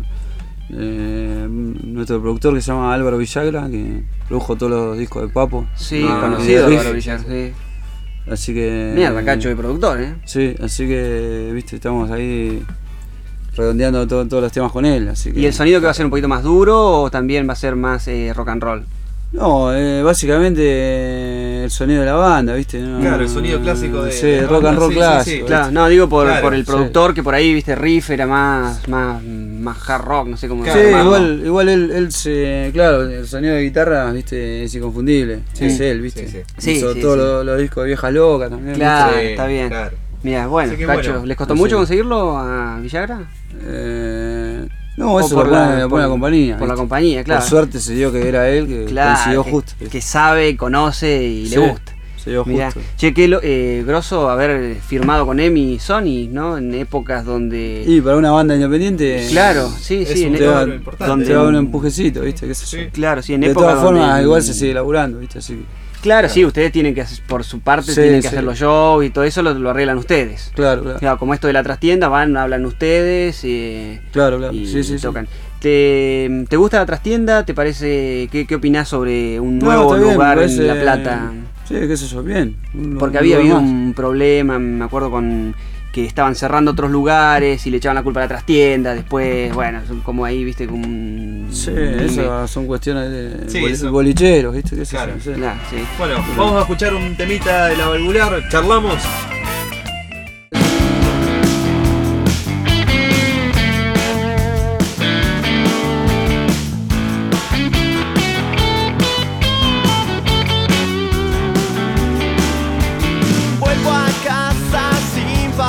nuestro productor que se llama Álvaro Villagra, que produjo todos los discos de Papo. Sí, Ah, conocido y de Álvaro Riff. Villar, sí. Así que. Mierda, cacho de productor, ¿eh? Sí, así que, viste, estamos ahí redondeando todos los temas con él. Así que, ¿Y el sonido que va a ser un poquito más duro o también va a ser más rock and roll? No, básicamente el sonido de la banda, ¿viste? No, Claro, el sonido clásico de Sí, la rock banda, and roll sí, sí, clásico. sí. Claro, no, digo por el sí. productor que por ahí, viste, Riff era más hard rock, no sé cómo Sí, Claro, igual él se. Claro, el sonido de guitarra, viste, es inconfundible. Sí, Es él, viste. sí, sí. Hizo Sí, todos sí. los discos de Viejas Locas también. Claro. ¿viste? está bien. Claro. Mira, bueno, Así que cacho, bueno, ¿les costó no mucho sé. conseguirlo a Villagra? No, ¿O eso lo pone la compañía. Por la ¿viste? compañía, claro. Por suerte se dio que era él, que Claro, consiguió que, justo. que sabe, conoce y Sí, le gusta. Se dio Mirá, justo. che, qué grosso haber firmado con Emi y Sony, ¿no? En épocas donde... Y para una banda independiente. Claro, sí, Es sí. un En te da, logro importante. donde- te da un empujecito, ¿viste? ¿Qué sé yo? Sí. Claro, sí, en De épocas todas formas, donde- igual se sigue laburando, ¿viste? Así que, Claro, sí, ustedes tienen que hacer, por su parte, Sí, tienen que sí. hacer los shows y todo eso lo arreglan ustedes. claro, claro. Claro, como esto de la trastienda, van, hablan ustedes Claro, claro. y Sí, sí, sí. tocan. ¿Te gusta la trastienda? ¿Te parece? ¿Qué opinás sobre un No, nuevo está bien, lugar me en parece- La Plata? Sí, qué sé yo, bien. Porque había habido más. un problema, me acuerdo con que estaban cerrando otros lugares y le echaban la culpa a la trastienda, después, bueno, son como ahí, viste, como un... Sí, esas son cuestiones de Sí, eso. bolicheros, ¿viste? ¿Qué sé yo? Claro. No sé. Claro, sí. Bueno, vamos a escuchar un temita de La Valvular, charlamos. Vuelvo a casa sin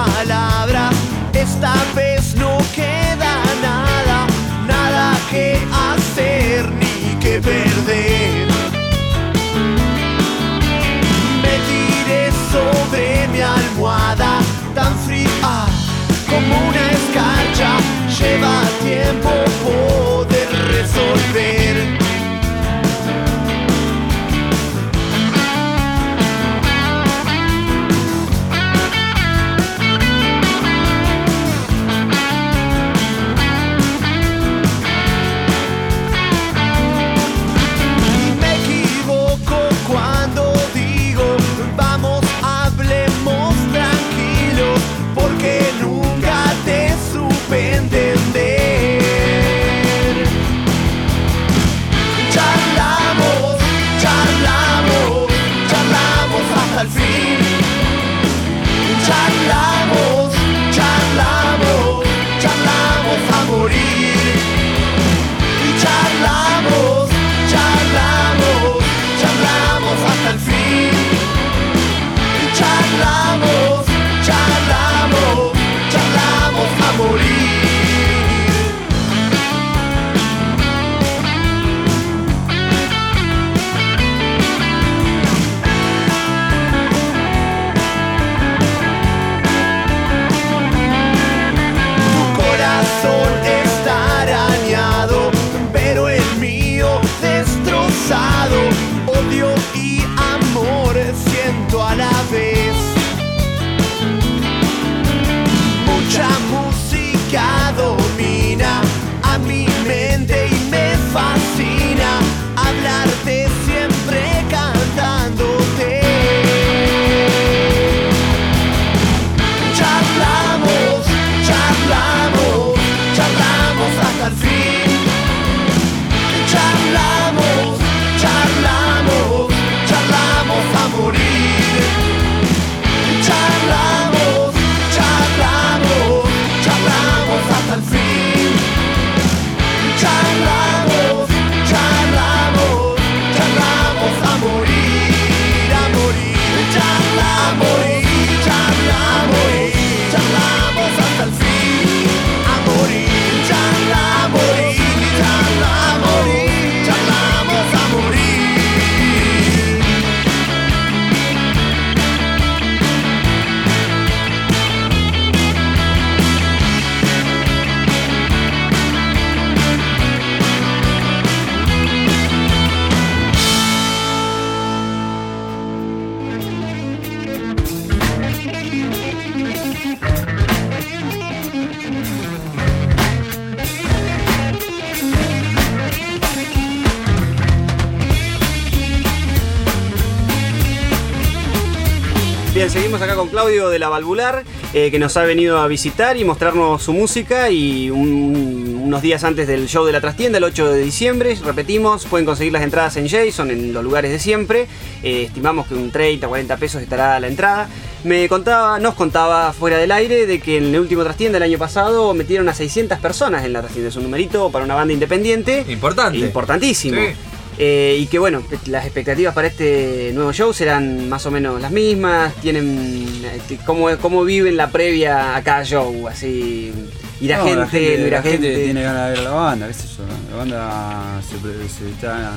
Bien, seguimos acá con Claudio de La Valvular, que nos ha venido a visitar y mostrarnos su música. Y unos días antes del show de la trastienda, el 8 de diciembre, repetimos, pueden conseguir las entradas en Jason, en los lugares de siempre. Estimamos que un 30, 40 pesos estará la entrada. Nos contaba fuera del aire de que en el último trastienda del año pasado metieron a 600 personas en la trastienda. Es un numerito para una banda independiente. Importante. Importantísimo. Sí. Y que bueno, las expectativas para este nuevo show serán más o menos las mismas. Tienen cómo viven la previa a cada show, así irá gente, no irá la gente gente. tiene ganas de ver la banda, qué sé yo. La banda se está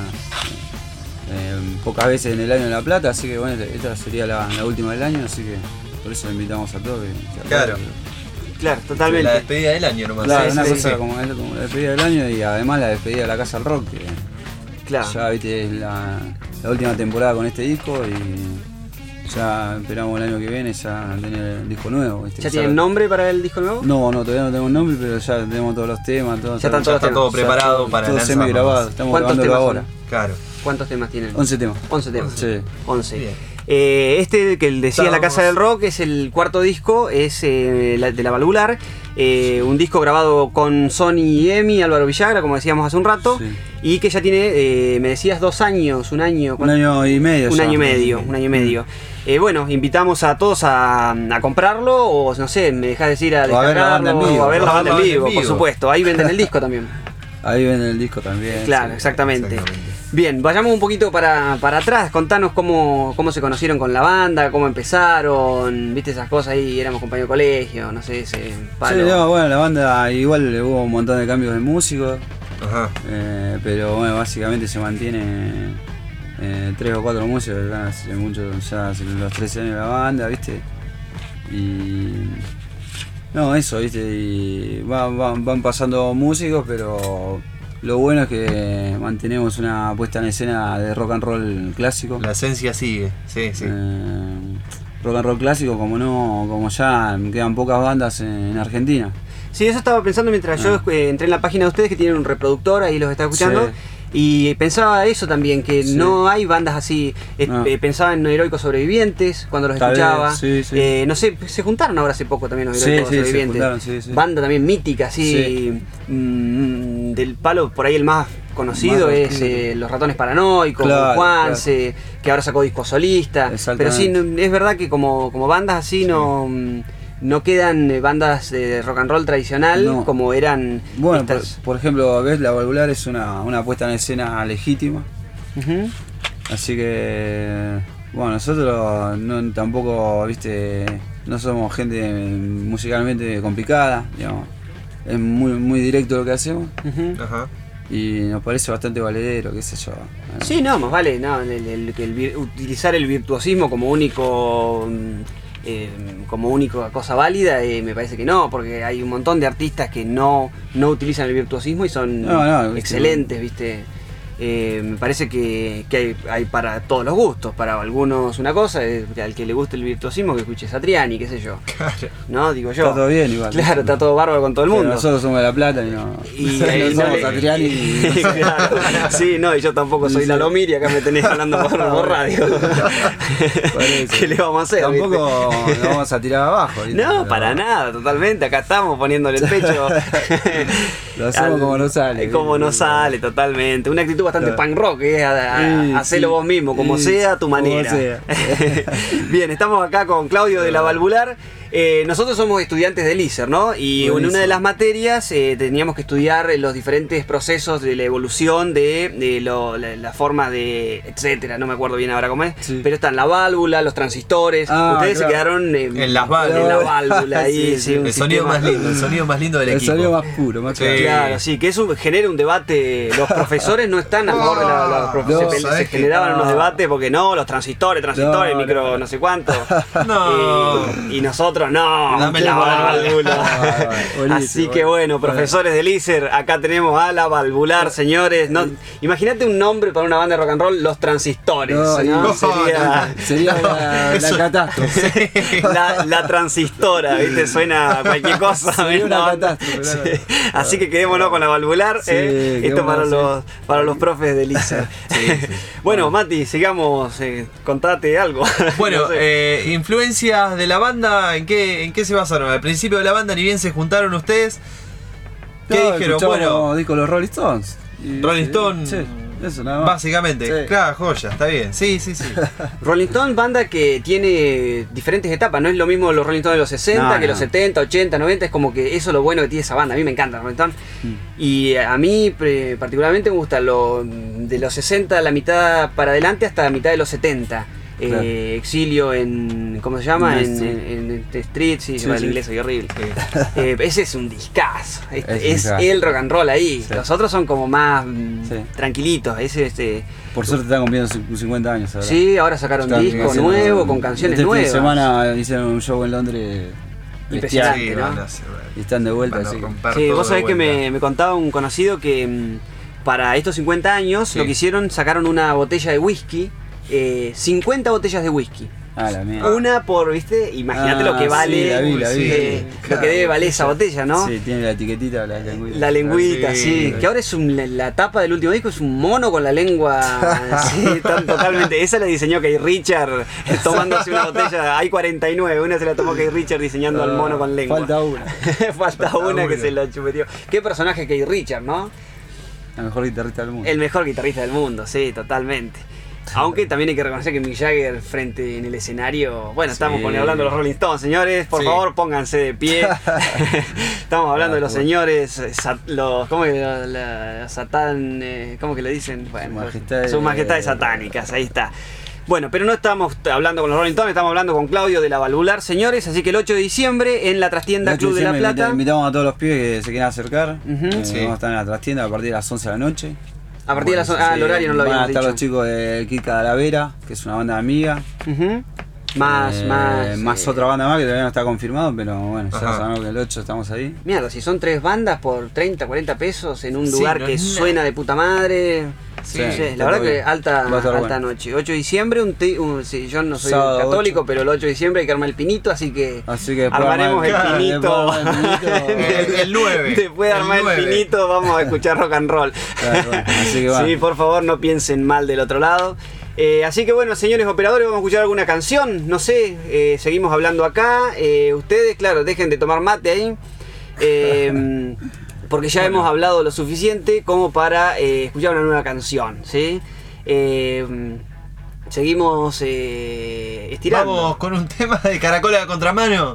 pocas veces en el año en La Plata, así que bueno, esta sería la última del año, así que por eso invitamos a todos. Claro. Claro, totalmente. La despedida del año nomás. Claro, Sí, una sí, cosa sí. como la despedida del año y además la despedida de la Casa del Rock, que Claro. ya viste es la última temporada con este disco y ya esperamos el año que viene ya tener el disco nuevo. ¿Viste? ¿Ya tienen nombre para el disco nuevo? No, todavía no tenemos nombre, pero ya tenemos todos los temas, todo, Ya están todos Está todo preparado para todo lanzarlo. semi-grabado, estamos ¿Cuántos grabándolo temas ahora. son? Claro. ¿Cuántos temas tienen? 11 temas. 11 temas. Sí. 11. Bien. Este que decía La Casa del Estamos- Rock es el cuarto disco, es de La Valvular. Un disco grabado con Sony y Emi, Álvaro Villagra, como decíamos hace un rato. Sí. Y que ya tiene, me decías, 2 años, un año. Un año y medio. Un ya. año y medio, un año y medio. Bueno, invitamos a todos a comprarlo, o no sé, me dejás decir a O a ver la banda en descargarlo, vivo. o a ver la banda en vivo, por vivo. supuesto. Ahí venden el disco también. Ahí ven el disco también. Claro, sí. exactamente. Bien, vayamos un poquito para atrás, contanos cómo se conocieron con la banda, cómo empezaron, viste esas cosas ahí, éramos compañeros de colegio, no sé, ese palo. Sí, no, bueno, la banda igual hubo un montón de cambios de músicos, Ajá. pero bueno, básicamente se mantiene 3 o 4 músicos, ya hace mucho, ya hace los 13 años de la banda, viste. Y no, eso, viste, y van pasando músicos, pero lo bueno es que mantenemos una puesta en escena de rock and roll clásico. La esencia sigue. Sí, sí. Rock and roll clásico, como ya quedan pocas bandas en Argentina. Sí, eso estaba pensando mientras yo entré en la página de ustedes, que tienen un reproductor, ahí los estaba escuchando. Sí. Y pensaba eso también, que Sí. no hay bandas así. No. Pensaba en Heroicos Sobrevivientes cuando los Tal escuchaba. vez, sí, sí. No sé, se juntaron ahora hace poco también los Sí, Heroicos sí, se Sobrevivientes. juntaron, sí, sí. Banda también mítica, así. Del palo, por ahí el más conocido Más es conocido. Los Ratones Paranoicos, Claro, Juanse, que ahora sacó disco solista. Pero sí, Exactamente. es verdad que como bandas así no quedan bandas de rock and roll tradicional No. como eran Bueno, estas. por ejemplo, ves, La Valvular es una puesta en escena legítima, Ujú. así que, bueno, nosotros tampoco, viste, no somos gente musicalmente complicada, digamos, es muy directo lo que hacemos Ujú. Ajá. y nos parece bastante valedero, qué sé yo. Sí, no, más vale, no, utilizar el virtuosismo como única cosa válida, me parece que no, porque hay un montón de artistas que no utilizan el virtuosismo y son No, viste, excelentes, ¿viste? Me parece que hay para todos los gustos. Para algunos una cosa, al que le guste el virtuosismo que escuche Satriani, qué sé yo. ¿No? Digo yo. Está todo bien igual. Claro, está todo bárbaro con todo el Pero mundo. nosotros somos de La Plata y no, Y no somos Satriani y no Claro. Sí, no, y yo tampoco soy Sí. la Lomir y acá me tenés hablando por radio. Parece. ¿Qué le vamos a hacer? Tampoco ¿viste? nos vamos a tirar abajo. ¿viste? No, Pero para nada, totalmente. Acá estamos poniéndole el pecho. Lo hacemos como nos sale. Como nos sale, totalmente. Una actitud bastante Claro. punk rock, Sí, hacerlo sí. vos mismo, como Sí, sea, a tu como manera. sea. Bien, estamos acá con Claudio de La Valvular. Nosotros somos estudiantes del ISER, ¿no? Y en Buenísimo. una de las materias teníamos que estudiar los diferentes procesos de la evolución de la forma de etcétera, no me acuerdo bien ahora cómo es, Sí. pero están la válvula, los transistores. Ah, Ustedes claro. se quedaron En las válvulas. en la válvula ahí, Sí, sí, un El sonido sistema- más lindo, el sonido más lindo del El equipo. sonido más puro, más Sí. claro. Claro, sí, que eso genera un debate. Los profesores no están a favor de No, se ¿sabés qué? generaban unos No. debates porque no, los transistores, No, micro, no sé cuánto. No. Y nosotros nosotros, no, Dame la la válvula. Buenísimo, Así que bueno, profesores del ISER, acá tenemos a la valvular, señores. No, imagínate un nombre para una banda de rock and roll, Los Transistores. No, ¿no? y- Sería la Eso- catástrofe. la transistora, ¿viste? Suena a cualquier cosa. Sería una ¿no? catástrofe, Sí. claro. Así que quedémonos con la valvular. Sí, Esto quedémonos para los profes del ISER. Bueno, Mati, sigamos. Contate algo. Bueno, No sé. influencias de la banda, ¿en qué se basaron? Al principio de la banda, ni bien se juntaron ustedes. ¿Qué No, dijeron? escuchamos Bueno, discos de los Rolling Stones. Y- Rolling Stone, Sí, eso nada más. básicamente. Sí. Claro, joya, está bien. Sí. Rolling Stone, banda que tiene diferentes etapas. No es lo mismo los Rolling Stones de los 60 No, que no. los 70, 80, 90. Es como que eso es lo bueno que tiene esa banda. A mí me encanta Rolling Stone. Y a mí particularmente me gusta de los 60, la mitad para adelante hasta la mitad de los 70. Claro. Exilio en. ¿Cómo se llama? En En Street, sí, Sí, el sí. inglés soy horrible. Ese es un discazo. Es Es discazo. el rock and roll ahí. Sí. Los otros son como más Sí. tranquilitos. Ese. Por suerte están cumpliendo 50 años ahora. Sí, ahora sacaron un Están disco haciendo- nuevo con canciones este nuevas. fin de semana hicieron un show en Londres. Impresionante. bestial, ¿no? van a hacer- Y están de vuelta, van a así que- romper Sí, todo vos sabés de que vuelta. me contaba un conocido que para estos 50 años Sí. lo que hicieron, sacaron una botella de whisky, 50 botellas de whisky. Ah, la mierda. Una por, ¿viste? Imagínate lo que sí, vale, la vi, lo que debe valer esa botella, ¿no? Sí, tiene la etiquetita, la lengüita. La lengüita, Sí. sí. Que ahora es la tapa del último disco es un mono con la lengua. Sí, totalmente. Esa la diseñó Keith Richard tomándose una botella. Hay 49, una se la tomó Keith Richard diseñando al mono con lengua. Falta una. Falta una que una. se la chupeteó. Qué personaje Keith Richard, ¿no? La mejor guitarrista del mundo. El mejor guitarrista del mundo, sí, totalmente. Aunque también hay que reconocer que Mick Jagger frente en el escenario. Bueno, estamos Sí. hablando de los Rolling Stones, señores. Por Sí. favor, pónganse de pie. Estamos hablando de los señores, ¿cómo que Satán? ¿Cómo que le dicen? Bueno, sus majestades satánicas, ahí está. Bueno, pero no estamos hablando con los Rolling Stones, estamos hablando con Claudio de la Valvular, señores. Así que el 8 de diciembre en la trastienda El 8 Club de la diciembre Plata. Invitamos a todos los pibes que se quieran acercar. Ujú. Sí. Vamos a estar en la trastienda a partir de las 11 de la noche. A partir de las. Sí, el horario no lo Van a habíamos estar dicho. los chicos de Kid Calavera, que es una banda amiga. Ujú. Más otra banda más que todavía no está confirmado, pero bueno, ya Ajá. sabemos que el 8 estamos ahí. Mierda, si son 3 bandas por 30, 40 pesos en un Sí, lugar no que es nada. suena de puta madre. Sí, Sí, está la verdad todo que bien. alta Va a estar alta bueno. noche. 8 de diciembre, sí, yo no soy Sábado católico, 8. pero el 8 de diciembre hay que armar el pinito, así que Así que después armaremos el armar- pinito. después armar el pinito. El 9. Después de armar el 9. pinito, vamos a escuchar rock and roll. Claro, bueno, así que va. Sí, por favor, no piensen mal del otro lado. Así que bueno, señores operadores, vamos a escuchar alguna canción. No sé, seguimos hablando acá. Ustedes, claro, dejen de tomar mate ahí. Porque ya hemos hablado lo suficiente como para escuchar una nueva canción, ¿sí? Seguimos estirando. Vamos con un tema de Caracola a contramano.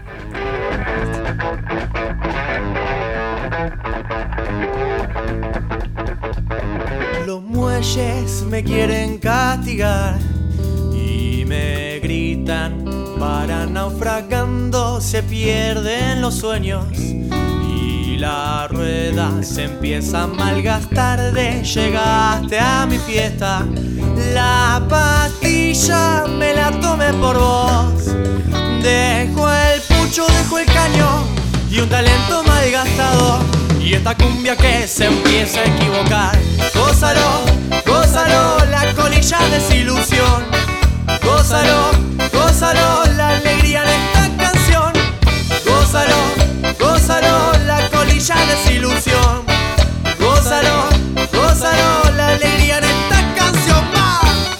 Los muelles me quieren castigar y me gritan para naufragando se pierden los sueños y la rueda se empieza a malgastar de llegaste a mi fiesta. La pastilla me la tomé por vos, dejo el pucho, dejo el cañón y un talento malgastado y esta cumbia que se empieza a equivocar. Gózalo, gózalo, la colilla desilusión. Gózalo, gózalo, la alegría de esta canción. Gózalo, gózalo, la colilla desilusión. Gózalo, gózalo, la alegría de esta canción. ¡Va!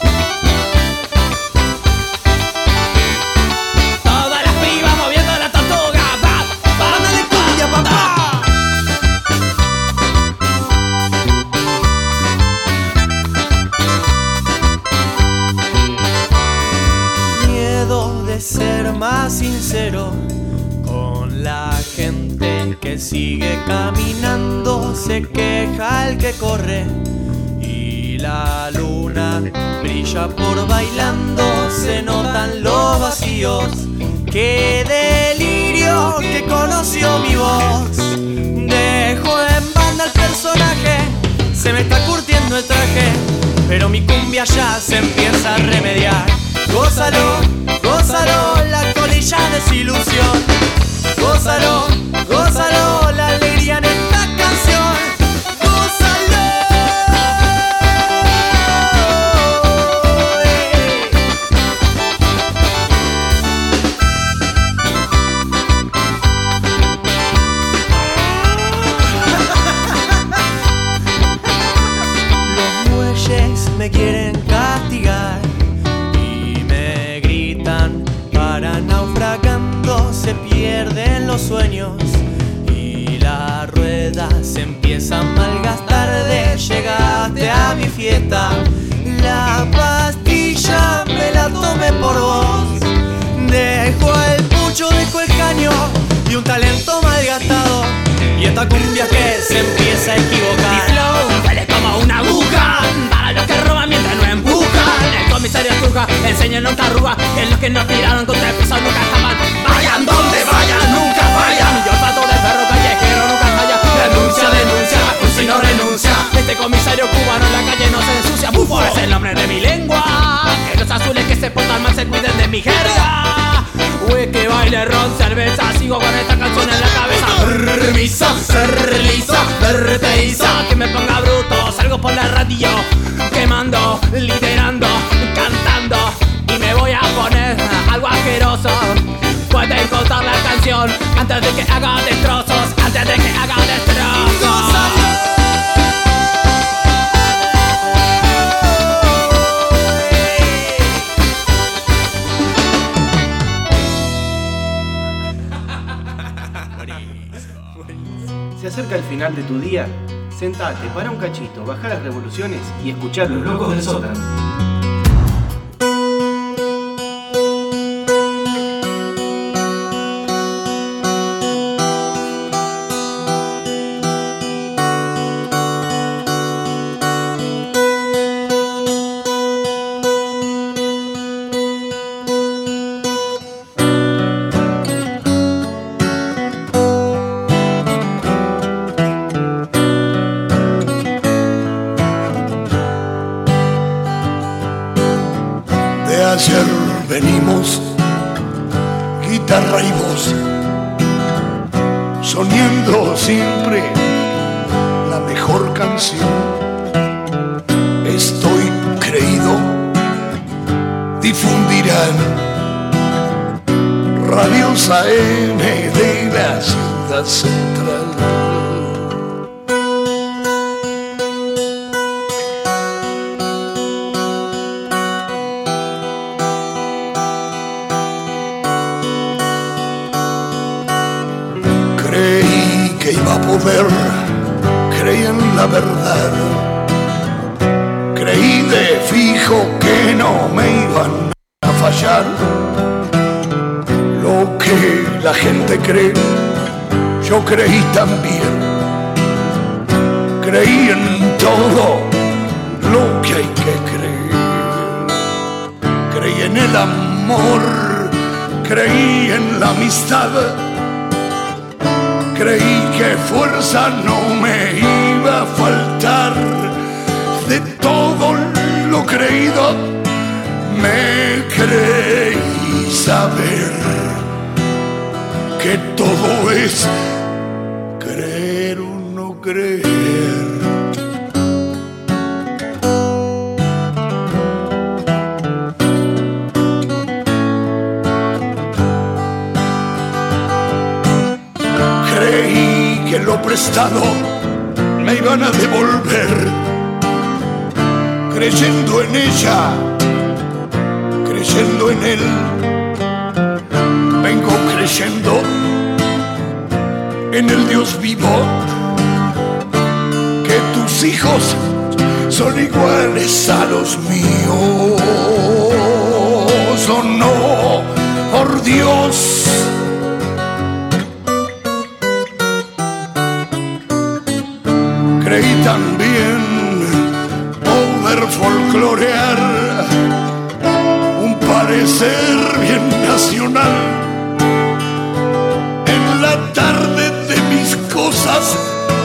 Todas las pibas moviendo la tortuga. ¡Va! ¡Banda de cumbia, papá! Miedo de ser más sincero con la gente que sigue caminando, se queja el que corre y la luna brilla por bailando, se notan los vacíos. Qué delirio que conoció mi voz. Dejo en banda al personaje, se me está curtiendo el traje, pero mi cumbia ya se empieza a remediar. Gózalo, gózalo, la colina brilla desilusión. Gózalo, gózalo, la alegría en esta canción. Gózalo. Los muelles me quieren castigar y me gritan para naufragando se pierden los sueños y la rueda se empieza a malgastar. De llegaste a mi fiesta, la pastilla me la tomé por vos. Dejo el pucho, dejo el caño y un talento malgastado y esta cumbia que se empieza a equivocar. Mi flow duele como una aguja para los que roban mientras no empujan. El comisario estruja, enseña nunca arruga. En los que nos tiraron contra el piso nunca jamás. Vayan donde vayan, nunca fallan. Yo trato de perro callejero, nunca falla. Denuncia, denuncia, si no renuncia. Este comisario cubano en la calle no se ensucia. Bufo es el nombre de mi lengua. Que los azules que se portan mal se cuiden de mi jerga. Whisky, baile, ron, cerveza. Sigo con esta canción en la cabeza. Permisa, perlisa, perteiza. Que me ponga bruto, salgo por la radio quemando, liderando, cantando. Y me voy a poner algo asqueroso. Pueden cortar la canción antes de que haga destrozos. Antes de que haga destrozos. Se acerca el final de tu día, sentate, para un cachito, baja las revoluciones y escuchar Los Locos del Sótano. Ayer venimos, guitarra y voz, soñando siempre la mejor canción. Estoy creído, difundirán radios AM de la ciudad central. Creí en la verdad, creí de fijo que no me iban a fallar. Lo que la gente cree, yo creí también. Creí en todo lo que hay que creer. Creí en el amor, creí en la amistad. Creí que fuerza no me iba a faltar. De todo lo creído, me creí saber que todo es creer o no creer. Lo prestado me iban a devolver, creyendo en ella, creyendo en él. Vengo creyendo en el Dios vivo, que tus hijos son iguales a los míos. Oh no, por Dios. Creí también poder folclorear un parecer bien nacional. En la tarde de mis cosas,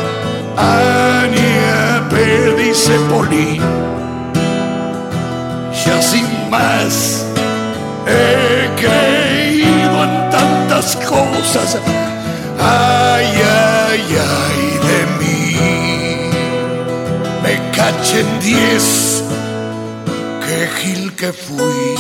Ania dice Poli, ya sin más he creído las cosas. Ay, ay, ay de mí. Me cachen 10, qué gil que fui.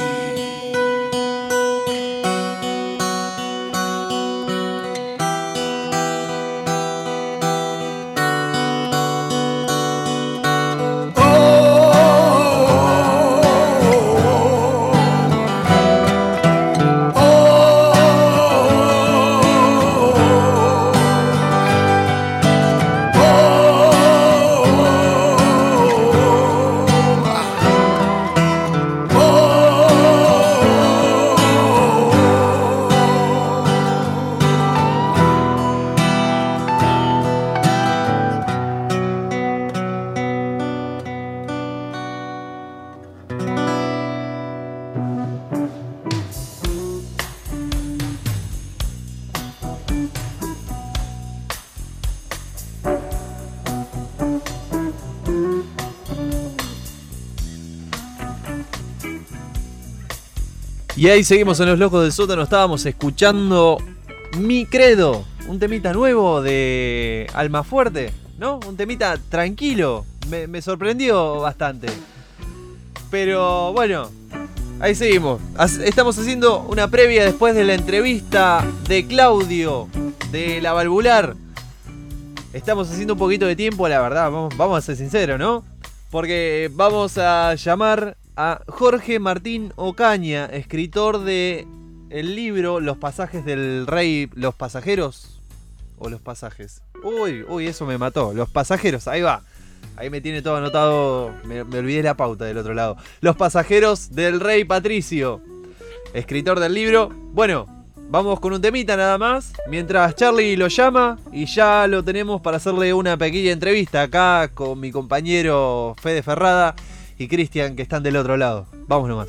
Y ahí seguimos en Los Locos del Sótano. Estábamos escuchando Mi Credo, un temita nuevo de Almafuerte, ¿no? Un temita tranquilo. Me sorprendió bastante. Pero bueno, ahí seguimos. Estamos haciendo una previa después de la entrevista de Claudio de La Valvular. Estamos haciendo un poquito de tiempo, la verdad. Vamos a ser sinceros, ¿no? Porque vamos a llamar a Jorge Martín Ocaña, escritor de el libro Los Pasajes del Rey, Los Pasajeros o Los Pasajes. Uy, eso me mató. Los Pasajeros, ahí va. Ahí me tiene todo anotado, me olvidé la pauta del otro lado. Los Pasajeros del Rey Patricio, escritor del libro. Bueno, vamos con un temita nada más, mientras Charlie lo llama y ya lo tenemos para hacerle una pequeña entrevista acá con mi compañero Fede Ferrada y Cristian, que están del otro lado. Vamos nomás.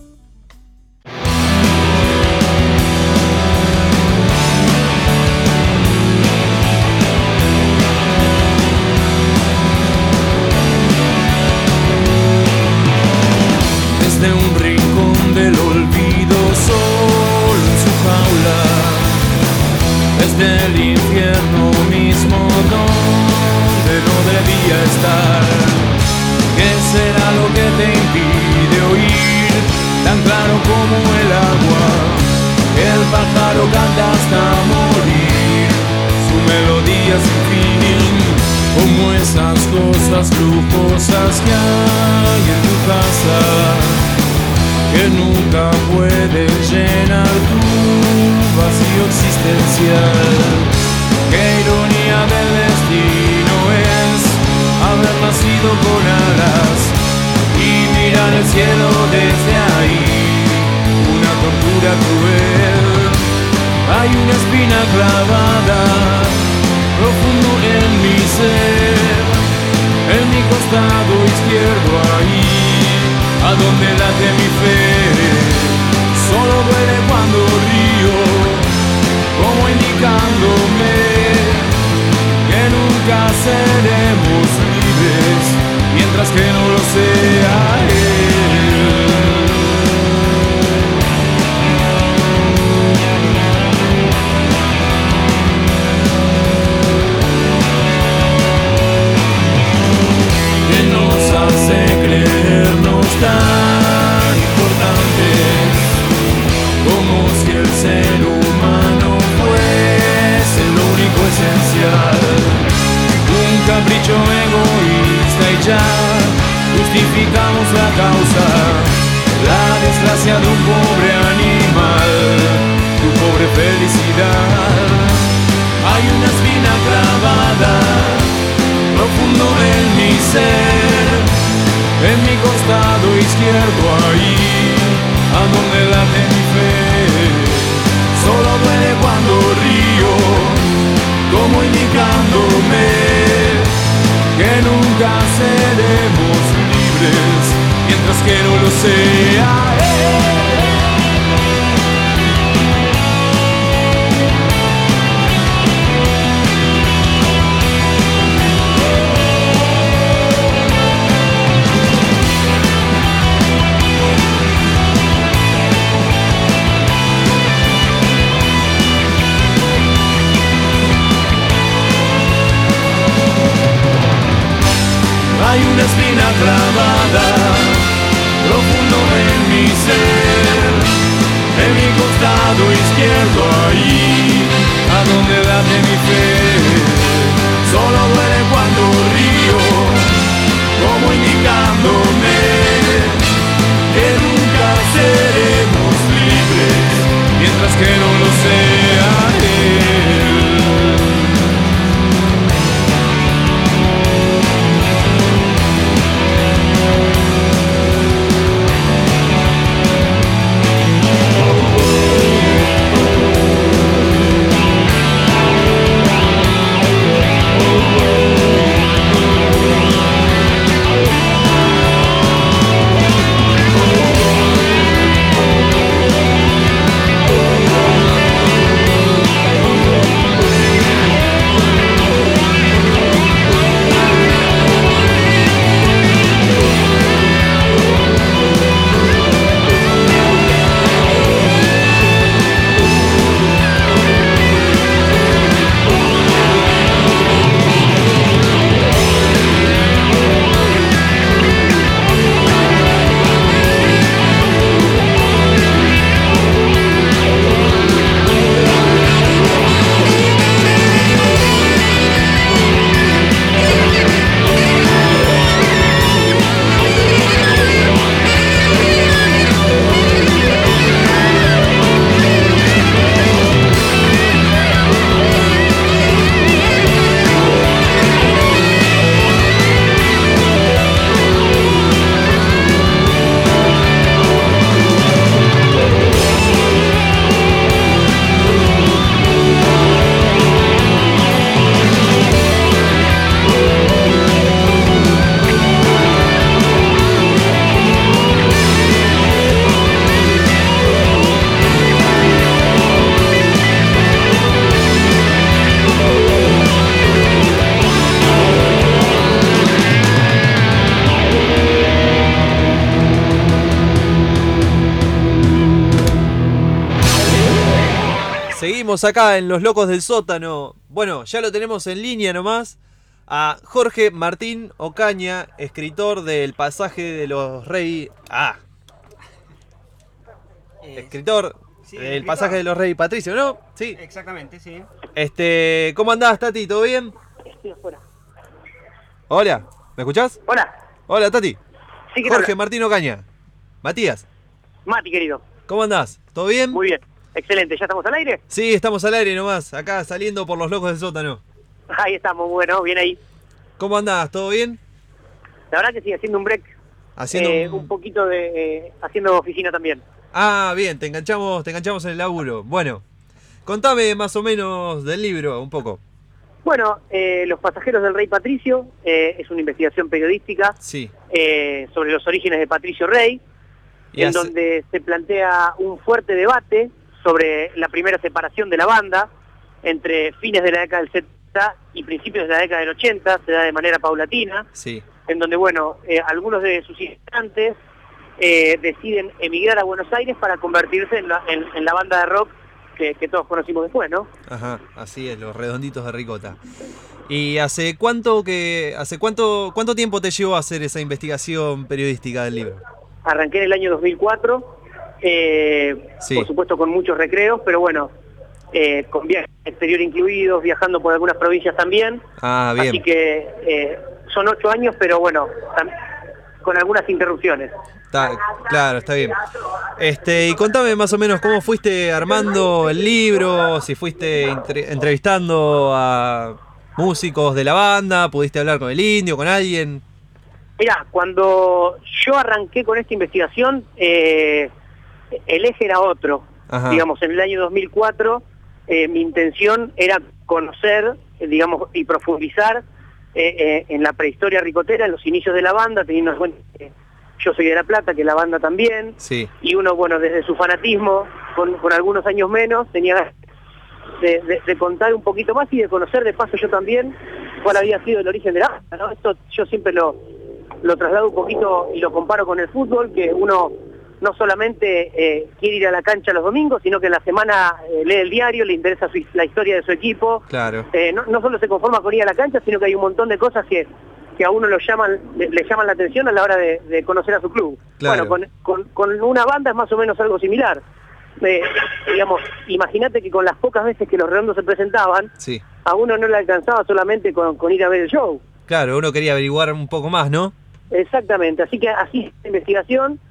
Desde un rincón del olvido, solo en su jaula, desde el infierno mismo donde no debía estar. ¿Qué será lo que te impide oír, tan claro como el agua? El pájaro canta hasta morir, su melodía sin fin, como esas cosas lujosas que hay en tu casa, que nunca pueden llenar tu vacío existencial. Qué ironía del destino es haber nacido con alas y mirar el cielo desde ahí, una tortura cruel. Hay una espina clavada profundo en mi ser, en mi costado izquierdo, ahí a donde late mi fe. Solo duele cuando río, como indicándome que nunca seremos libres mientras que no lo sea él. Que nos hace creernos tan importantes, como si el ser humano fuese lo único esencial. Un capricho egoísta y ya justificamos la causa, la desgracia de un pobre animal, tu pobre felicidad. Hay una espina clavada profundo en mi ser, en mi costado izquierdo, ahí a donde late mi fe. Solo duele cuando río, como indicándome que nunca seremos libres mientras que no lo sea él. que no lo sea él. Seguimos acá en Los Locos del Sótano. Bueno, ya lo tenemos en línea nomás a Jorge Martín Ocaña, escritor del Pasaje de los Rey... escritor del Pasaje de los Rey Patricio, ¿no? Sí. Exactamente, sí. ¿Cómo andás, Tati? ¿Todo bien? Estoy afuera. Hola, ¿me escuchás? Hola. Hola, Tati. Sí, ¿qué Jorge tal? Martín Ocaña. Matías. Mati, querido. ¿Cómo andás? ¿Todo bien? Muy bien. Excelente. ¿Ya estamos al aire? Sí, estamos al aire nomás, acá saliendo por Los Locos del Sótano. Ahí estamos, bueno, bien ahí. ¿Cómo andás? ¿Todo bien? La verdad que sí, haciendo un break. Haciendo un poquito de... haciendo oficina también. Ah, bien, te enganchamos en el laburo. Bueno, contame más o menos del libro, un poco. Bueno, Los pasajeros del Rey Patricio es una investigación periodística Sí. Sobre los orígenes de Patricio Rey, en donde se plantea un fuerte debate sobre la primera separación de la banda entre fines de la década del 70 y principios de la década del 80, se da de manera paulatina, Sí. en donde, bueno, algunos de sus integrantes deciden emigrar a Buenos Aires para convertirse en la banda de rock que todos conocimos después, ¿no? Ajá, así es, los redonditos de ricota. ¿Y cuánto tiempo te llevó a hacer esa investigación periodística del libro? Arranqué en el año 2004, Sí. por supuesto con muchos recreos, pero bueno, con viajes al exterior incluidos, viajando por algunas provincias también. Ah, bien. Así que son 8 años, pero bueno, con algunas interrupciones. Claro, está bien. Y contame más o menos cómo fuiste armando el libro, si fuiste entrevistando a músicos de la banda, pudiste hablar con el Indio, con alguien. Mirá, cuando yo arranqué con esta investigación, el eje era otro. Ajá. Digamos, en el año 2004, mi intención era conocer, digamos, y profundizar en la prehistoria ricotera, en los inicios de la banda, teniendo en cuenta que yo soy de La Plata, que la banda también, Sí. y uno, bueno, desde su fanatismo, con algunos años menos, tenía ganas de contar un poquito más y de conocer de paso yo también cuál había sido el origen de la banda, ¿no? Esto yo siempre lo traslado un poquito y lo comparo con el fútbol, que uno no solamente quiere ir a la cancha los domingos, sino que en la semana lee el diario, le interesa la historia de su equipo. Claro. No solo se conforma con ir a la cancha, sino que hay un montón de cosas que a uno le llaman la atención a la hora de conocer a su club. Claro. Bueno, con una banda es más o menos algo similar. Digamos, imagínate que con las pocas veces que los redondos se presentaban, Sí. a uno no le alcanzaba solamente con ir a ver el show. Claro, uno quería averiguar un poco más, ¿no? Exactamente, así que así es la investigación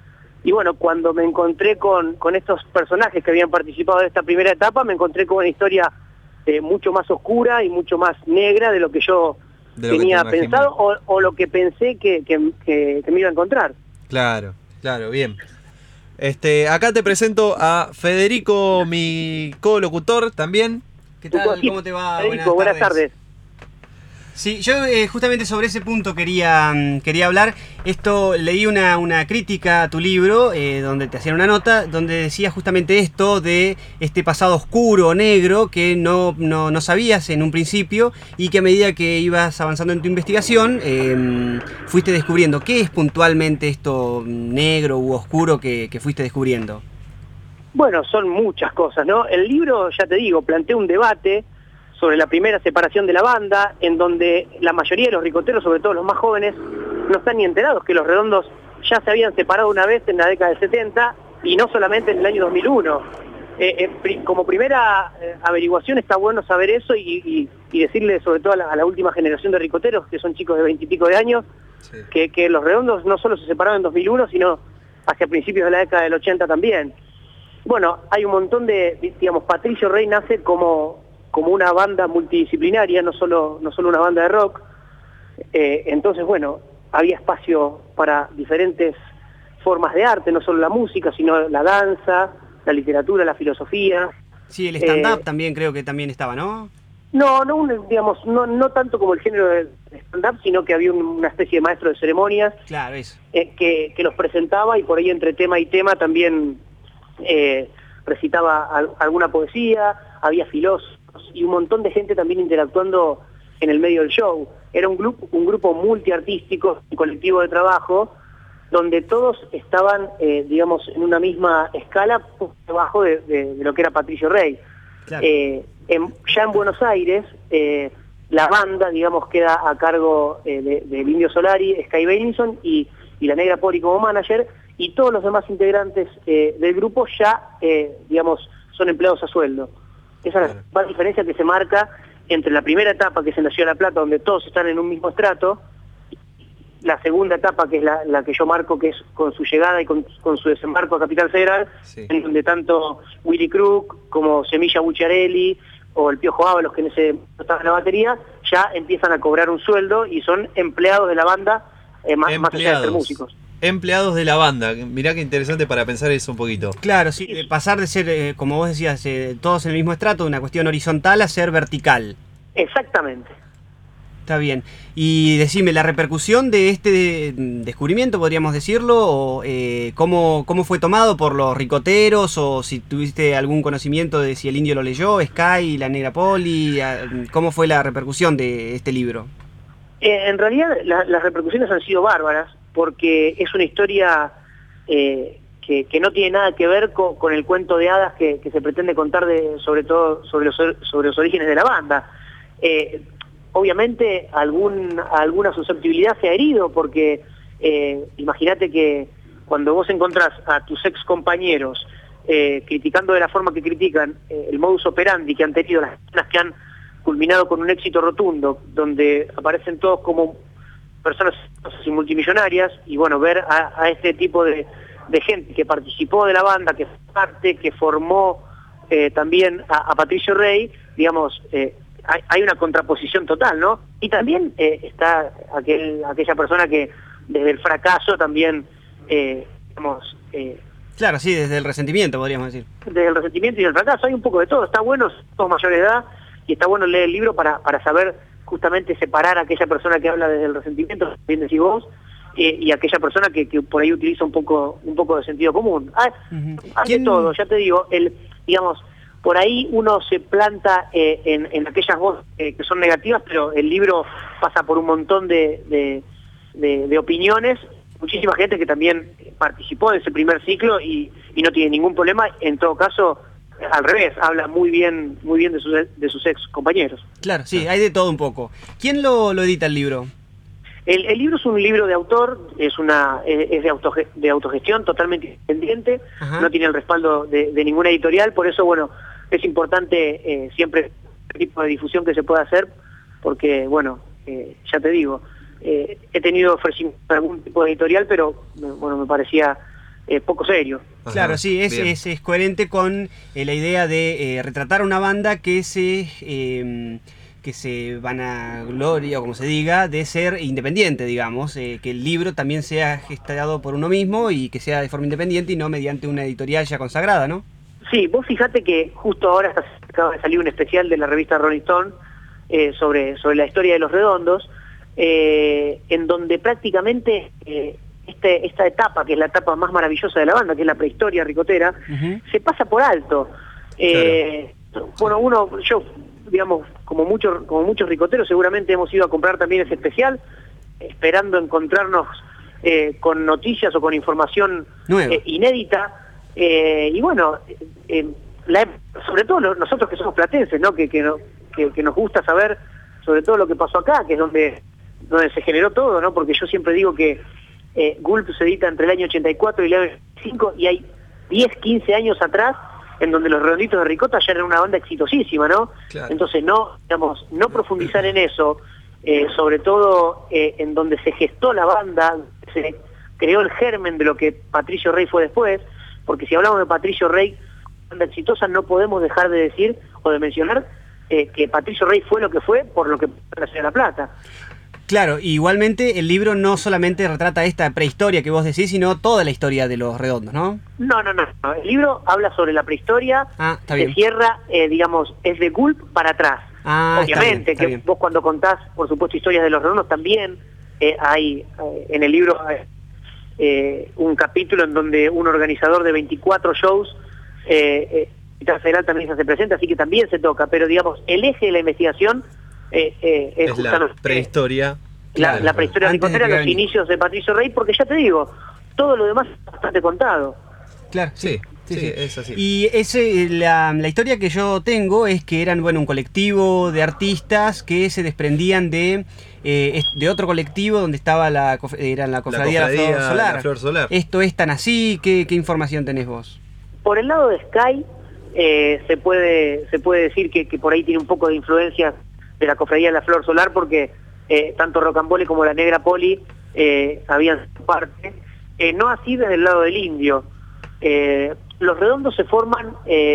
Y bueno, cuando me encontré con estos personajes que habían participado de esta primera etapa, me encontré con una historia mucho más oscura y mucho más negra de lo que yo tenía pensado o lo que pensé que me iba a encontrar. Claro, bien. Acá te presento a Federico, mi colocutor también. ¿Qué tal? ¿Cómo te va? Federico, buenas tardes. Sí, yo justamente sobre ese punto quería hablar. Leí una crítica a tu libro, donde te hacían una nota, donde decía justamente esto de este pasado oscuro, negro, que no sabías en un principio y que a medida que ibas avanzando en tu investigación, fuiste descubriendo. ¿Qué es puntualmente esto negro u oscuro que fuiste descubriendo? Bueno, son muchas cosas, ¿no? El libro, ya te digo, plantea un debate sobre la primera separación de la banda, en donde la mayoría de los ricoteros, sobre todo los más jóvenes, no están ni enterados que los Redondos ya se habían separado una vez en la década del 70 y no solamente en el año 2001. Como primera averiguación está bueno saber eso y decirle sobre todo a la última generación de ricoteros, que son chicos de 20 y pico de años, sí, que los Redondos no solo se separaron en 2001, sino hacia principios de la década del 80 también. Bueno, hay un montón digamos, Patricio Rey nace como una banda multidisciplinaria, no solo una banda de rock. Entonces, bueno, había espacio para diferentes formas de arte, no solo la música, sino la danza, la literatura, la filosofía. Sí, el stand-up también creo que también estaba, ¿no? No tanto como el género del stand-up, sino que había una especie de maestro de ceremonias, claro, eso. Que los presentaba y por ahí entre tema y tema también recitaba alguna poesía, había filósofos y un montón de gente también interactuando en el medio del show. Era un grupo multiartístico, un colectivo de trabajo, donde todos estaban, digamos, en una misma escala por debajo de lo que era Patricio Rey. Claro. Ya en Buenos Aires, la banda, digamos, queda a cargo del Indio Solari, Sky Bailinson y la Negra Poli como manager, y todos los demás integrantes del grupo ya, digamos, son empleados a sueldo. Esa es la diferencia que se marca entre la primera etapa, que es en la Ciudad de La Plata, donde todos están en un mismo estrato, la segunda etapa, que es la que yo marco, que es con su llegada y con su desembarco a Capital Federal, sí, en donde tanto Willy Crook como Semilla Bucciarelli o el Piojo Ábalos, que en ese momento estaba en la batería, ya empiezan a cobrar un sueldo y son empleados de la banda, más allá de ser músicos. Empleados de la banda, mirá qué interesante para pensar eso un poquito. Claro, sí, pasar de ser, como vos decías, todos en el mismo estrato, de una cuestión horizontal a ser vertical. Exactamente. Está bien. Y decime, ¿la repercusión de este descubrimiento, podríamos decirlo, o cómo fue tomado por los ricoteros, o si tuviste algún conocimiento de si el Indio lo leyó, Sky, la Negra Poli, cómo fue la repercusión de este libro? En realidad las repercusiones han sido bárbaras, porque es una historia que no tiene nada que ver con el cuento de hadas que se pretende contar sobre todo sobre los orígenes de la banda. Obviamente alguna susceptibilidad se ha herido, porque imagínate que cuando vos encontrás a tus ex compañeros criticando de la forma que critican el modus operandi que han tenido las personas que han culminado con un éxito rotundo, donde aparecen todos como personas y multimillonarias, y bueno, ver a este tipo de gente que participó de la banda, que fue parte, que formó también a Patricio Rey, digamos, hay una contraposición total, ¿no? Y también está aquella persona que desde el fracaso también, digamos... claro, sí, desde el resentimiento, podríamos decir. Desde el resentimiento y el fracaso, hay un poco de todo. Está bueno, somos mayor de edad, y está bueno leer el libro para saber justamente separar a aquella persona que habla desde el resentimiento, bien decís vos, y aquella persona que por ahí utiliza un poco de sentido común. Hace todo, ya te digo, digamos, por ahí uno se planta en aquellas voces que son negativas, pero el libro pasa por un montón de opiniones, muchísima gente que también participó de ese primer ciclo y no tiene ningún problema. En todo caso, al revés, habla muy bien de sus ex compañeros. Claro, sí, hay de todo un poco. ¿Quién lo edita el libro? El libro es un libro de autor, es de autogestión, totalmente independiente. Ajá. No tiene el respaldo de ninguna editorial, por eso, bueno, es importante siempre el tipo de difusión que se pueda hacer, porque, bueno, ya te digo, he tenido ofrecimiento de algún tipo de editorial, pero, bueno, me parecía poco serio. Claro, Ajá, sí, bien. es coherente con la idea de retratar una banda que se van a gloria, o como se diga, de ser independiente, digamos, que el libro también sea gestado por uno mismo y que sea de forma independiente y no mediante una editorial ya consagrada, ¿no? Sí, vos fijate que justo ahora acaba de salir un especial de la revista Rolling Stone sobre la historia de Los Redondos, en donde prácticamente esta etapa, que es la etapa más maravillosa de la banda, que es la prehistoria ricotera, se pasa por alto. Bueno, yo, digamos, como muchos ricoteros, seguramente hemos ido a comprar también ese especial, esperando encontrarnos con noticias o con información inédita. Y bueno, sobre todo nosotros que somos platenses, ¿no? Que nos gusta saber sobre todo lo que pasó acá, que es donde se generó todo, ¿no? Porque yo siempre digo que Gulp se edita entre el año 84 y el año 85, y hay 10, 15 años atrás en donde los Redonditos de Ricota ya eran una banda exitosísima, ¿no? Claro. Entonces no profundizar en eso, sobre todo en donde se gestó la banda, se creó el germen de lo que Patricio Rey fue después, porque si hablamos de Patricio Rey, banda exitosa, no podemos dejar de decir o de mencionar que Patricio Rey fue lo que fue por lo que fue la Ciudad de La Plata. Claro, igualmente el libro no solamente retrata esta prehistoria que vos decís, sino toda la historia de Los Redondos, ¿no? No. El libro habla sobre la prehistoria, se cierra, digamos, es de Gulp para atrás. Obviamente, está bien. Vos cuando contás, por supuesto, historias de Los Redondos, también hay en el libro un capítulo en donde un organizador de 24 shows, Capital Federal también se hace presente, así que también se toca, pero digamos, el eje de la investigación es la prehistoria. La prehistoria ricotera, los inicios de Patricio Rey, porque ya te digo, todo lo demás es bastante contado. Claro, sí, es así. Y la historia que yo tengo es que eran un colectivo de artistas que se desprendían de otro colectivo donde estaba la cofradía La Flor Solar. ¿Esto es tan así? ¿Qué información tenés vos? Por el lado de Sky, se puede decir que por ahí tiene un poco de influencia de la cofradía de La Flor Solar, porque tanto Rocambole como la Negra Poli habían parte. No así desde el lado del Indio. Los Redondos se forman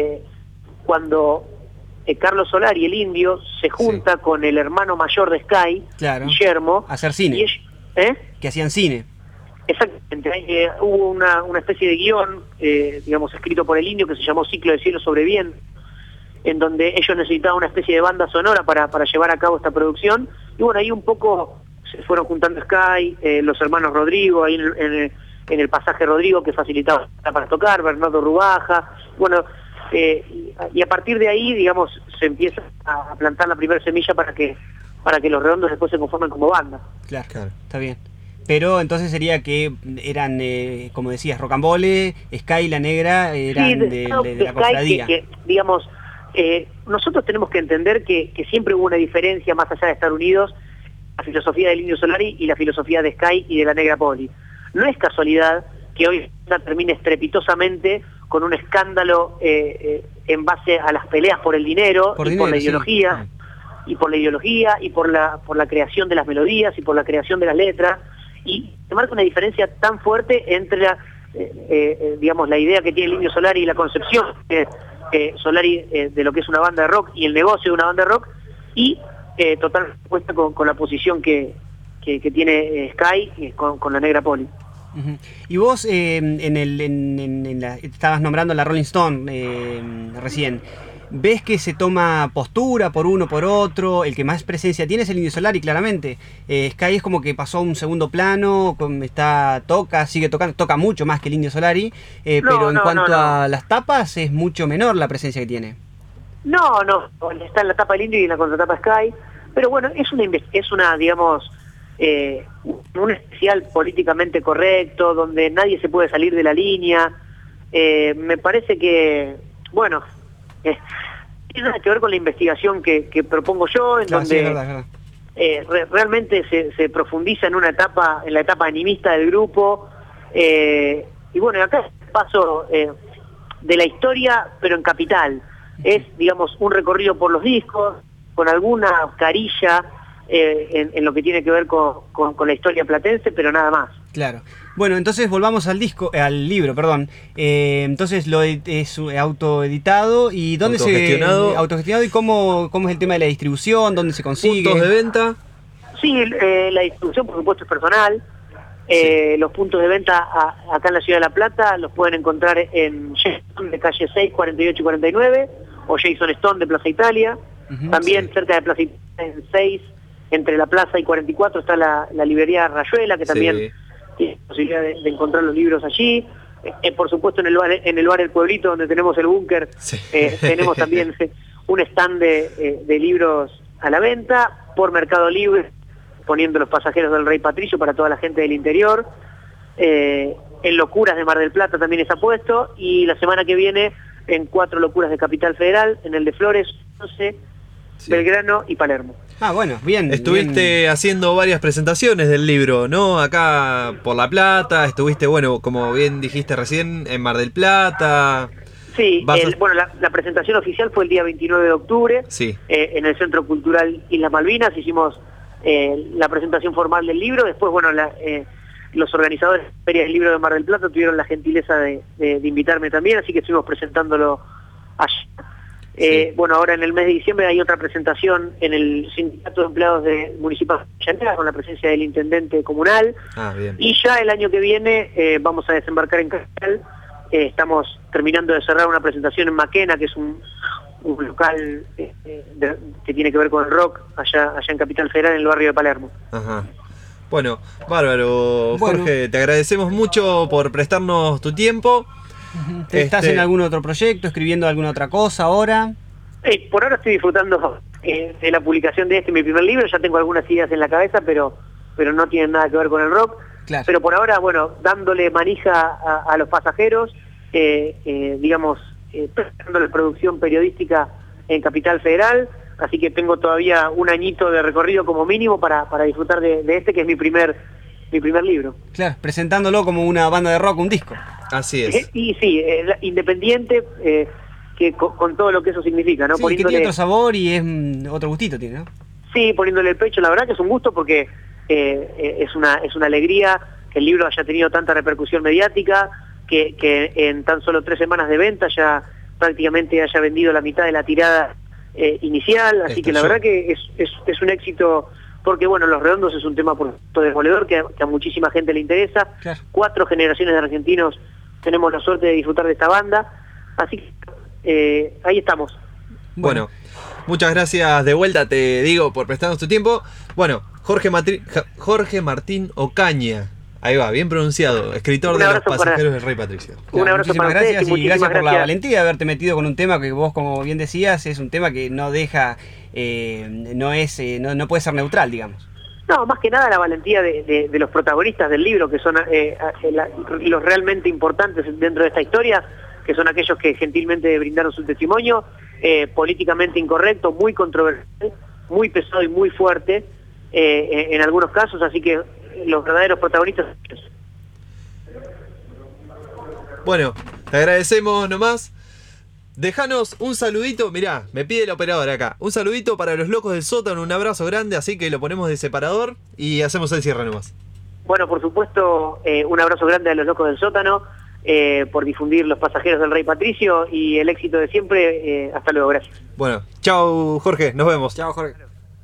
cuando Carlos Solar y el Indio se junta con el hermano mayor de Sky, Guillermo, a hacer cine. Que hacían cine. Exactamente. Hubo una especie de guión, digamos, escrito por el Indio, que se llamó Ciclo de Cielo sobre Viento, en donde ellos necesitaban una especie de banda sonora para llevar a cabo esta producción. Y bueno, ahí un poco se fueron juntando Sky, los hermanos Rodrigo, ahí en el pasaje Rodrigo, que facilitaba para tocar, Bernardo Rubaja. Bueno, y a partir de ahí, digamos, se empieza a plantar la primera semilla para que Los Redondos después se conformen como banda. Claro, está bien. Pero entonces sería que eran, como decías, Rocambole, Sky y la Negra eran de la cofradía. Que, digamos, nosotros tenemos que entender que siempre hubo una diferencia más allá de estar unidos, la filosofía del Indio Solari y la filosofía de Sky y de la Negra Poli. No es casualidad que hoy termine estrepitosamente con un escándalo en base a las peleas por el dinero, por la ideología, y por la ideología, y por la creación de las melodías, y por la creación de las letras, y se marca una diferencia tan fuerte entre digamos, la idea que tiene el Indio Solari y la concepción Solari de lo que es una banda de rock y el negocio de una banda de rock, y totalmente puesta con la posición que tiene Sky con la Negra Poli. Y vos estabas nombrando la Rolling Stone recién. ¿Ves que se toma postura por uno, por otro? El que más presencia tiene es el Indio Solari, claramente. Sky es como que pasó a un segundo plano, sigue tocando, toca mucho más que el Indio Solari, pero en cuanto a las tapas es mucho menor la presencia que tiene. No, está en la tapa del Indio y en la contratapa Sky, pero bueno, es una digamos, un especial políticamente correcto, donde nadie se puede salir de la línea. Me parece que, bueno, tiene nada que ver con la investigación que propongo yo, en donde es verdad. Realmente se profundiza en la etapa animista del grupo, y bueno, acá es el paso de la historia, pero en Capital. Es, digamos, un recorrido por los discos, con alguna carilla en lo que tiene que ver con la historia platense, pero nada más. Claro. Bueno, entonces volvamos al libro, perdón. Entonces es autoeditado y ¿dónde autogestionado y cómo es el tema de la distribución, dónde se consigue. ¿Puntos de venta? Sí, la distribución por supuesto es personal. Los puntos de venta acá en la ciudad de La Plata los pueden encontrar en Jason de calle 6, 48 y 49 o Jason Stone de Plaza Italia. También cerca de Plaza Italia en 6, entre la Plaza y 44 está la librería Rayuela, que también tiene posibilidad de encontrar los libros allí. Por supuesto en el bar El Pueblito, donde tenemos el búnker, tenemos también un stand de libros a la venta. Por Mercado Libre, poniendo Los Pasajeros del Rey Patricio para toda la gente del interior. En Locuras de Mar del Plata también está puesto, y la semana que viene en 4 Locuras de Capital Federal, en el de Flores, 11, Belgrano y Palermo. Bueno, bien. Estuviste haciendo varias presentaciones del libro, ¿no? Acá por La Plata, estuviste, bueno, como bien dijiste recién, en Mar del Plata. Sí, la presentación oficial fue el día 29 de octubre, en el Centro Cultural Islas Malvinas. Hicimos la presentación formal del libro. Después, los organizadores de la Feria del Libro de Mar del Plata tuvieron la gentileza de invitarme también, así que estuvimos presentándolo allá. Ahora en el mes de diciembre hay otra presentación en el Sindicato de Empleados Municipal de Llanera, con la presencia del intendente comunal. Bien. Y ya el año que viene vamos a desembarcar en Capital. Estamos terminando de cerrar una presentación en Maquena, que es un local que tiene que ver con el rock, allá en Capital Federal, en el barrio de Palermo. Ajá. Bueno, bárbaro, Jorge, te agradecemos mucho por prestarnos tu tiempo. ¿Estás en algún otro proyecto, escribiendo alguna otra cosa ahora? Por ahora estoy disfrutando de la publicación de mi primer libro. Ya tengo algunas ideas en la cabeza, pero no tienen nada que ver con el rock. Claro. Pero por ahora, dándole manija a Los Pasajeros, dándole producción periodística en Capital Federal. Así que tengo todavía un añito de recorrido como mínimo para disfrutar de este, que es mi primer libro. Claro, presentándolo como una banda de rock, un disco. Así es. Y sí, independiente, que con todo lo que eso significa, ¿no? Sí, que tiene otro sabor y es otro gustito tiene, ¿no? Sí, poniéndole el pecho, la verdad que es un gusto, porque es una alegría que el libro haya tenido tanta repercusión mediática, que en tan solo 3 semanas de venta ya prácticamente haya vendido la mitad de la tirada inicial, así que la verdad que es un éxito, porque Los Redondos es un tema por demoledor que a muchísima gente le interesa. Claro. 4 generaciones de argentinos tenemos la suerte de disfrutar de esta banda, así que ahí estamos. Bueno, muchas gracias de vuelta, te digo, por prestarnos tu tiempo. Bueno, Jorge Martín Ocaña, ahí va, bien pronunciado, escritor de Los Pasajeros del Rey Patricio. Un abrazo para gracias ustedes y gracias por la valentía de haberte metido con un tema que vos, como bien decías, es un tema que no deja, no puede ser neutral, digamos. No, más que nada la valentía de los protagonistas del libro, que son los realmente importantes dentro de esta historia, que son aquellos que gentilmente brindaron su testimonio, políticamente incorrecto, muy controversial, muy pesado y muy fuerte en algunos casos, así que los verdaderos protagonistas. Bueno, te agradecemos nomás. Dejanos un saludito, mirá, me pide el operador acá. Un saludito para los locos del sótano, un abrazo grande, así que lo ponemos de separador y hacemos el cierre nomás. Bueno, por supuesto, un abrazo grande a los locos del sótano por difundir Los Pasajeros del Rey Patricio y el éxito de siempre. Hasta luego, gracias. Bueno, chau Jorge, nos vemos. Chao, Jorge.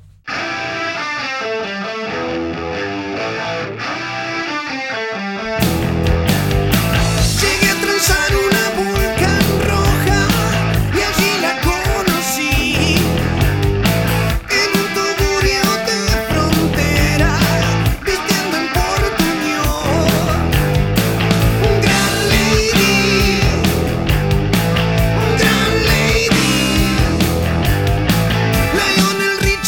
Llegué a transar una Vulcan roja y allí la conocí en un tugurio de frontera, vistiendo en portuñol. Gran lady, Lionel Richie.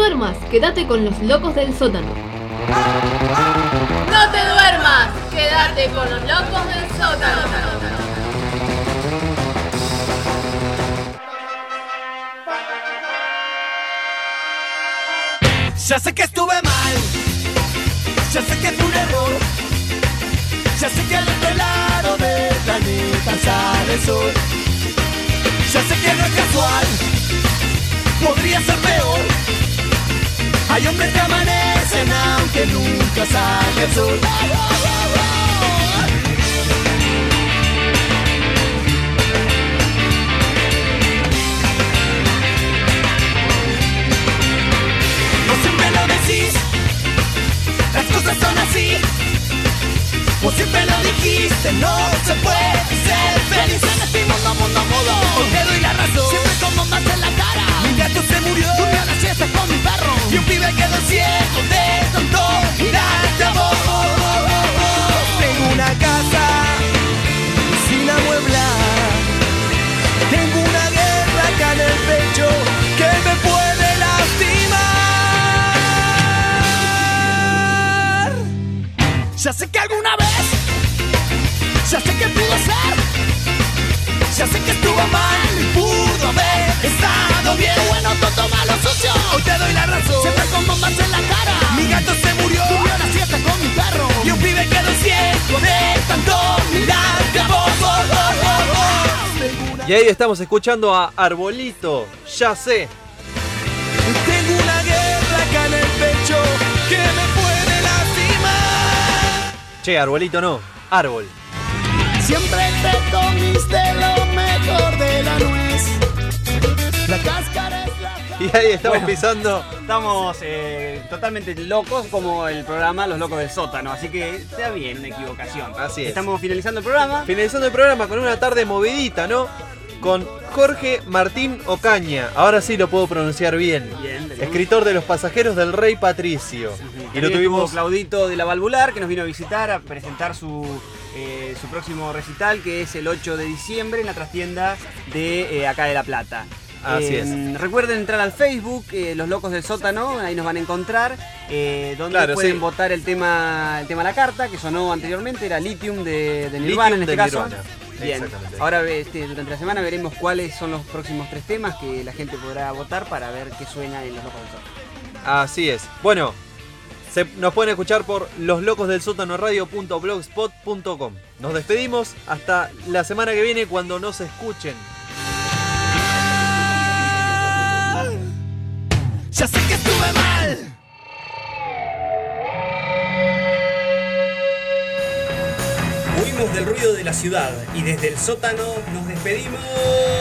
duermas, quédate con los locos del sótano. No te duermas, quédate con los locos del sótano. Ya sé que estuve mal, ya sé que fue un error, ya sé que al otro lado del planeta sale el sol. Ya sé que no es casual, podría ser peor. Hay hombres que amanecen aunque nunca salga el sol. Vos siempre lo decís, las cosas son así. Vos siempre lo dijiste, no se puede ser feliz en este mundo, modo. Hoy te doy la razón, siempre con bombas en la cara. Mi gato se murió, durmió a la siesta con mi perro. Y un pibe quedó ciego de tanto mirarte a vos. Tengo una casa sin amueblar. Tengo una guerra acá en el pecho que me puede lastimar. Ya sé que alguna vez, ya sé que pudo ser, ya sé que estuvo mal, pudo haber estado bien. Bueno, todo malo, sucio, hoy te doy la razón. Siempre con bombas en la cara. Mi gato se murió, durmió a la siesta con mi perro. Y un pibe quedó ciego de tanto mirarte a vos. Y ahí estamos escuchando a Arbolito, ya sé. Tengo una guerra acá en el pecho que me puede lastimar. Che, Arbolito no, Árbol. Siempre te comiste lo mejor de la nuez. La cáscara es la... Y ahí estamos pisando. Estamos totalmente locos como el programa Los Locos del Sótano, así que está bien una equivocación. Así es. Estamos finalizando el programa. Finalizando el programa con una tarde movidita, ¿no? Con Jorge Martín Ocaña. Ahora sí lo puedo pronunciar bien. Escritor de Los Pasajeros del Rey Patricio. Y lo tuvimos Claudito de la Valvular, que nos vino a visitar a presentar su próximo recital, que es el 8 de diciembre en la trastienda de acá de La Plata. Así es. Recuerden entrar al Facebook, Los Locos del Sótano, ahí nos van a encontrar, donde pueden votar el tema La Carta, que sonó anteriormente, era Lithium de Nirvana en este caso. Bien, ahora durante la semana veremos cuáles son los próximos 3 temas que la gente podrá votar para ver qué suena en Los Locos del Sótano. Así es. Bueno, nos pueden escuchar por loslocosdelsótanoradio.blogspot.com. Nos despedimos hasta la semana que viene cuando nos escuchen. Ya sé que estuve mal. Huimos del ruido de la ciudad y desde el sótano nos despedimos.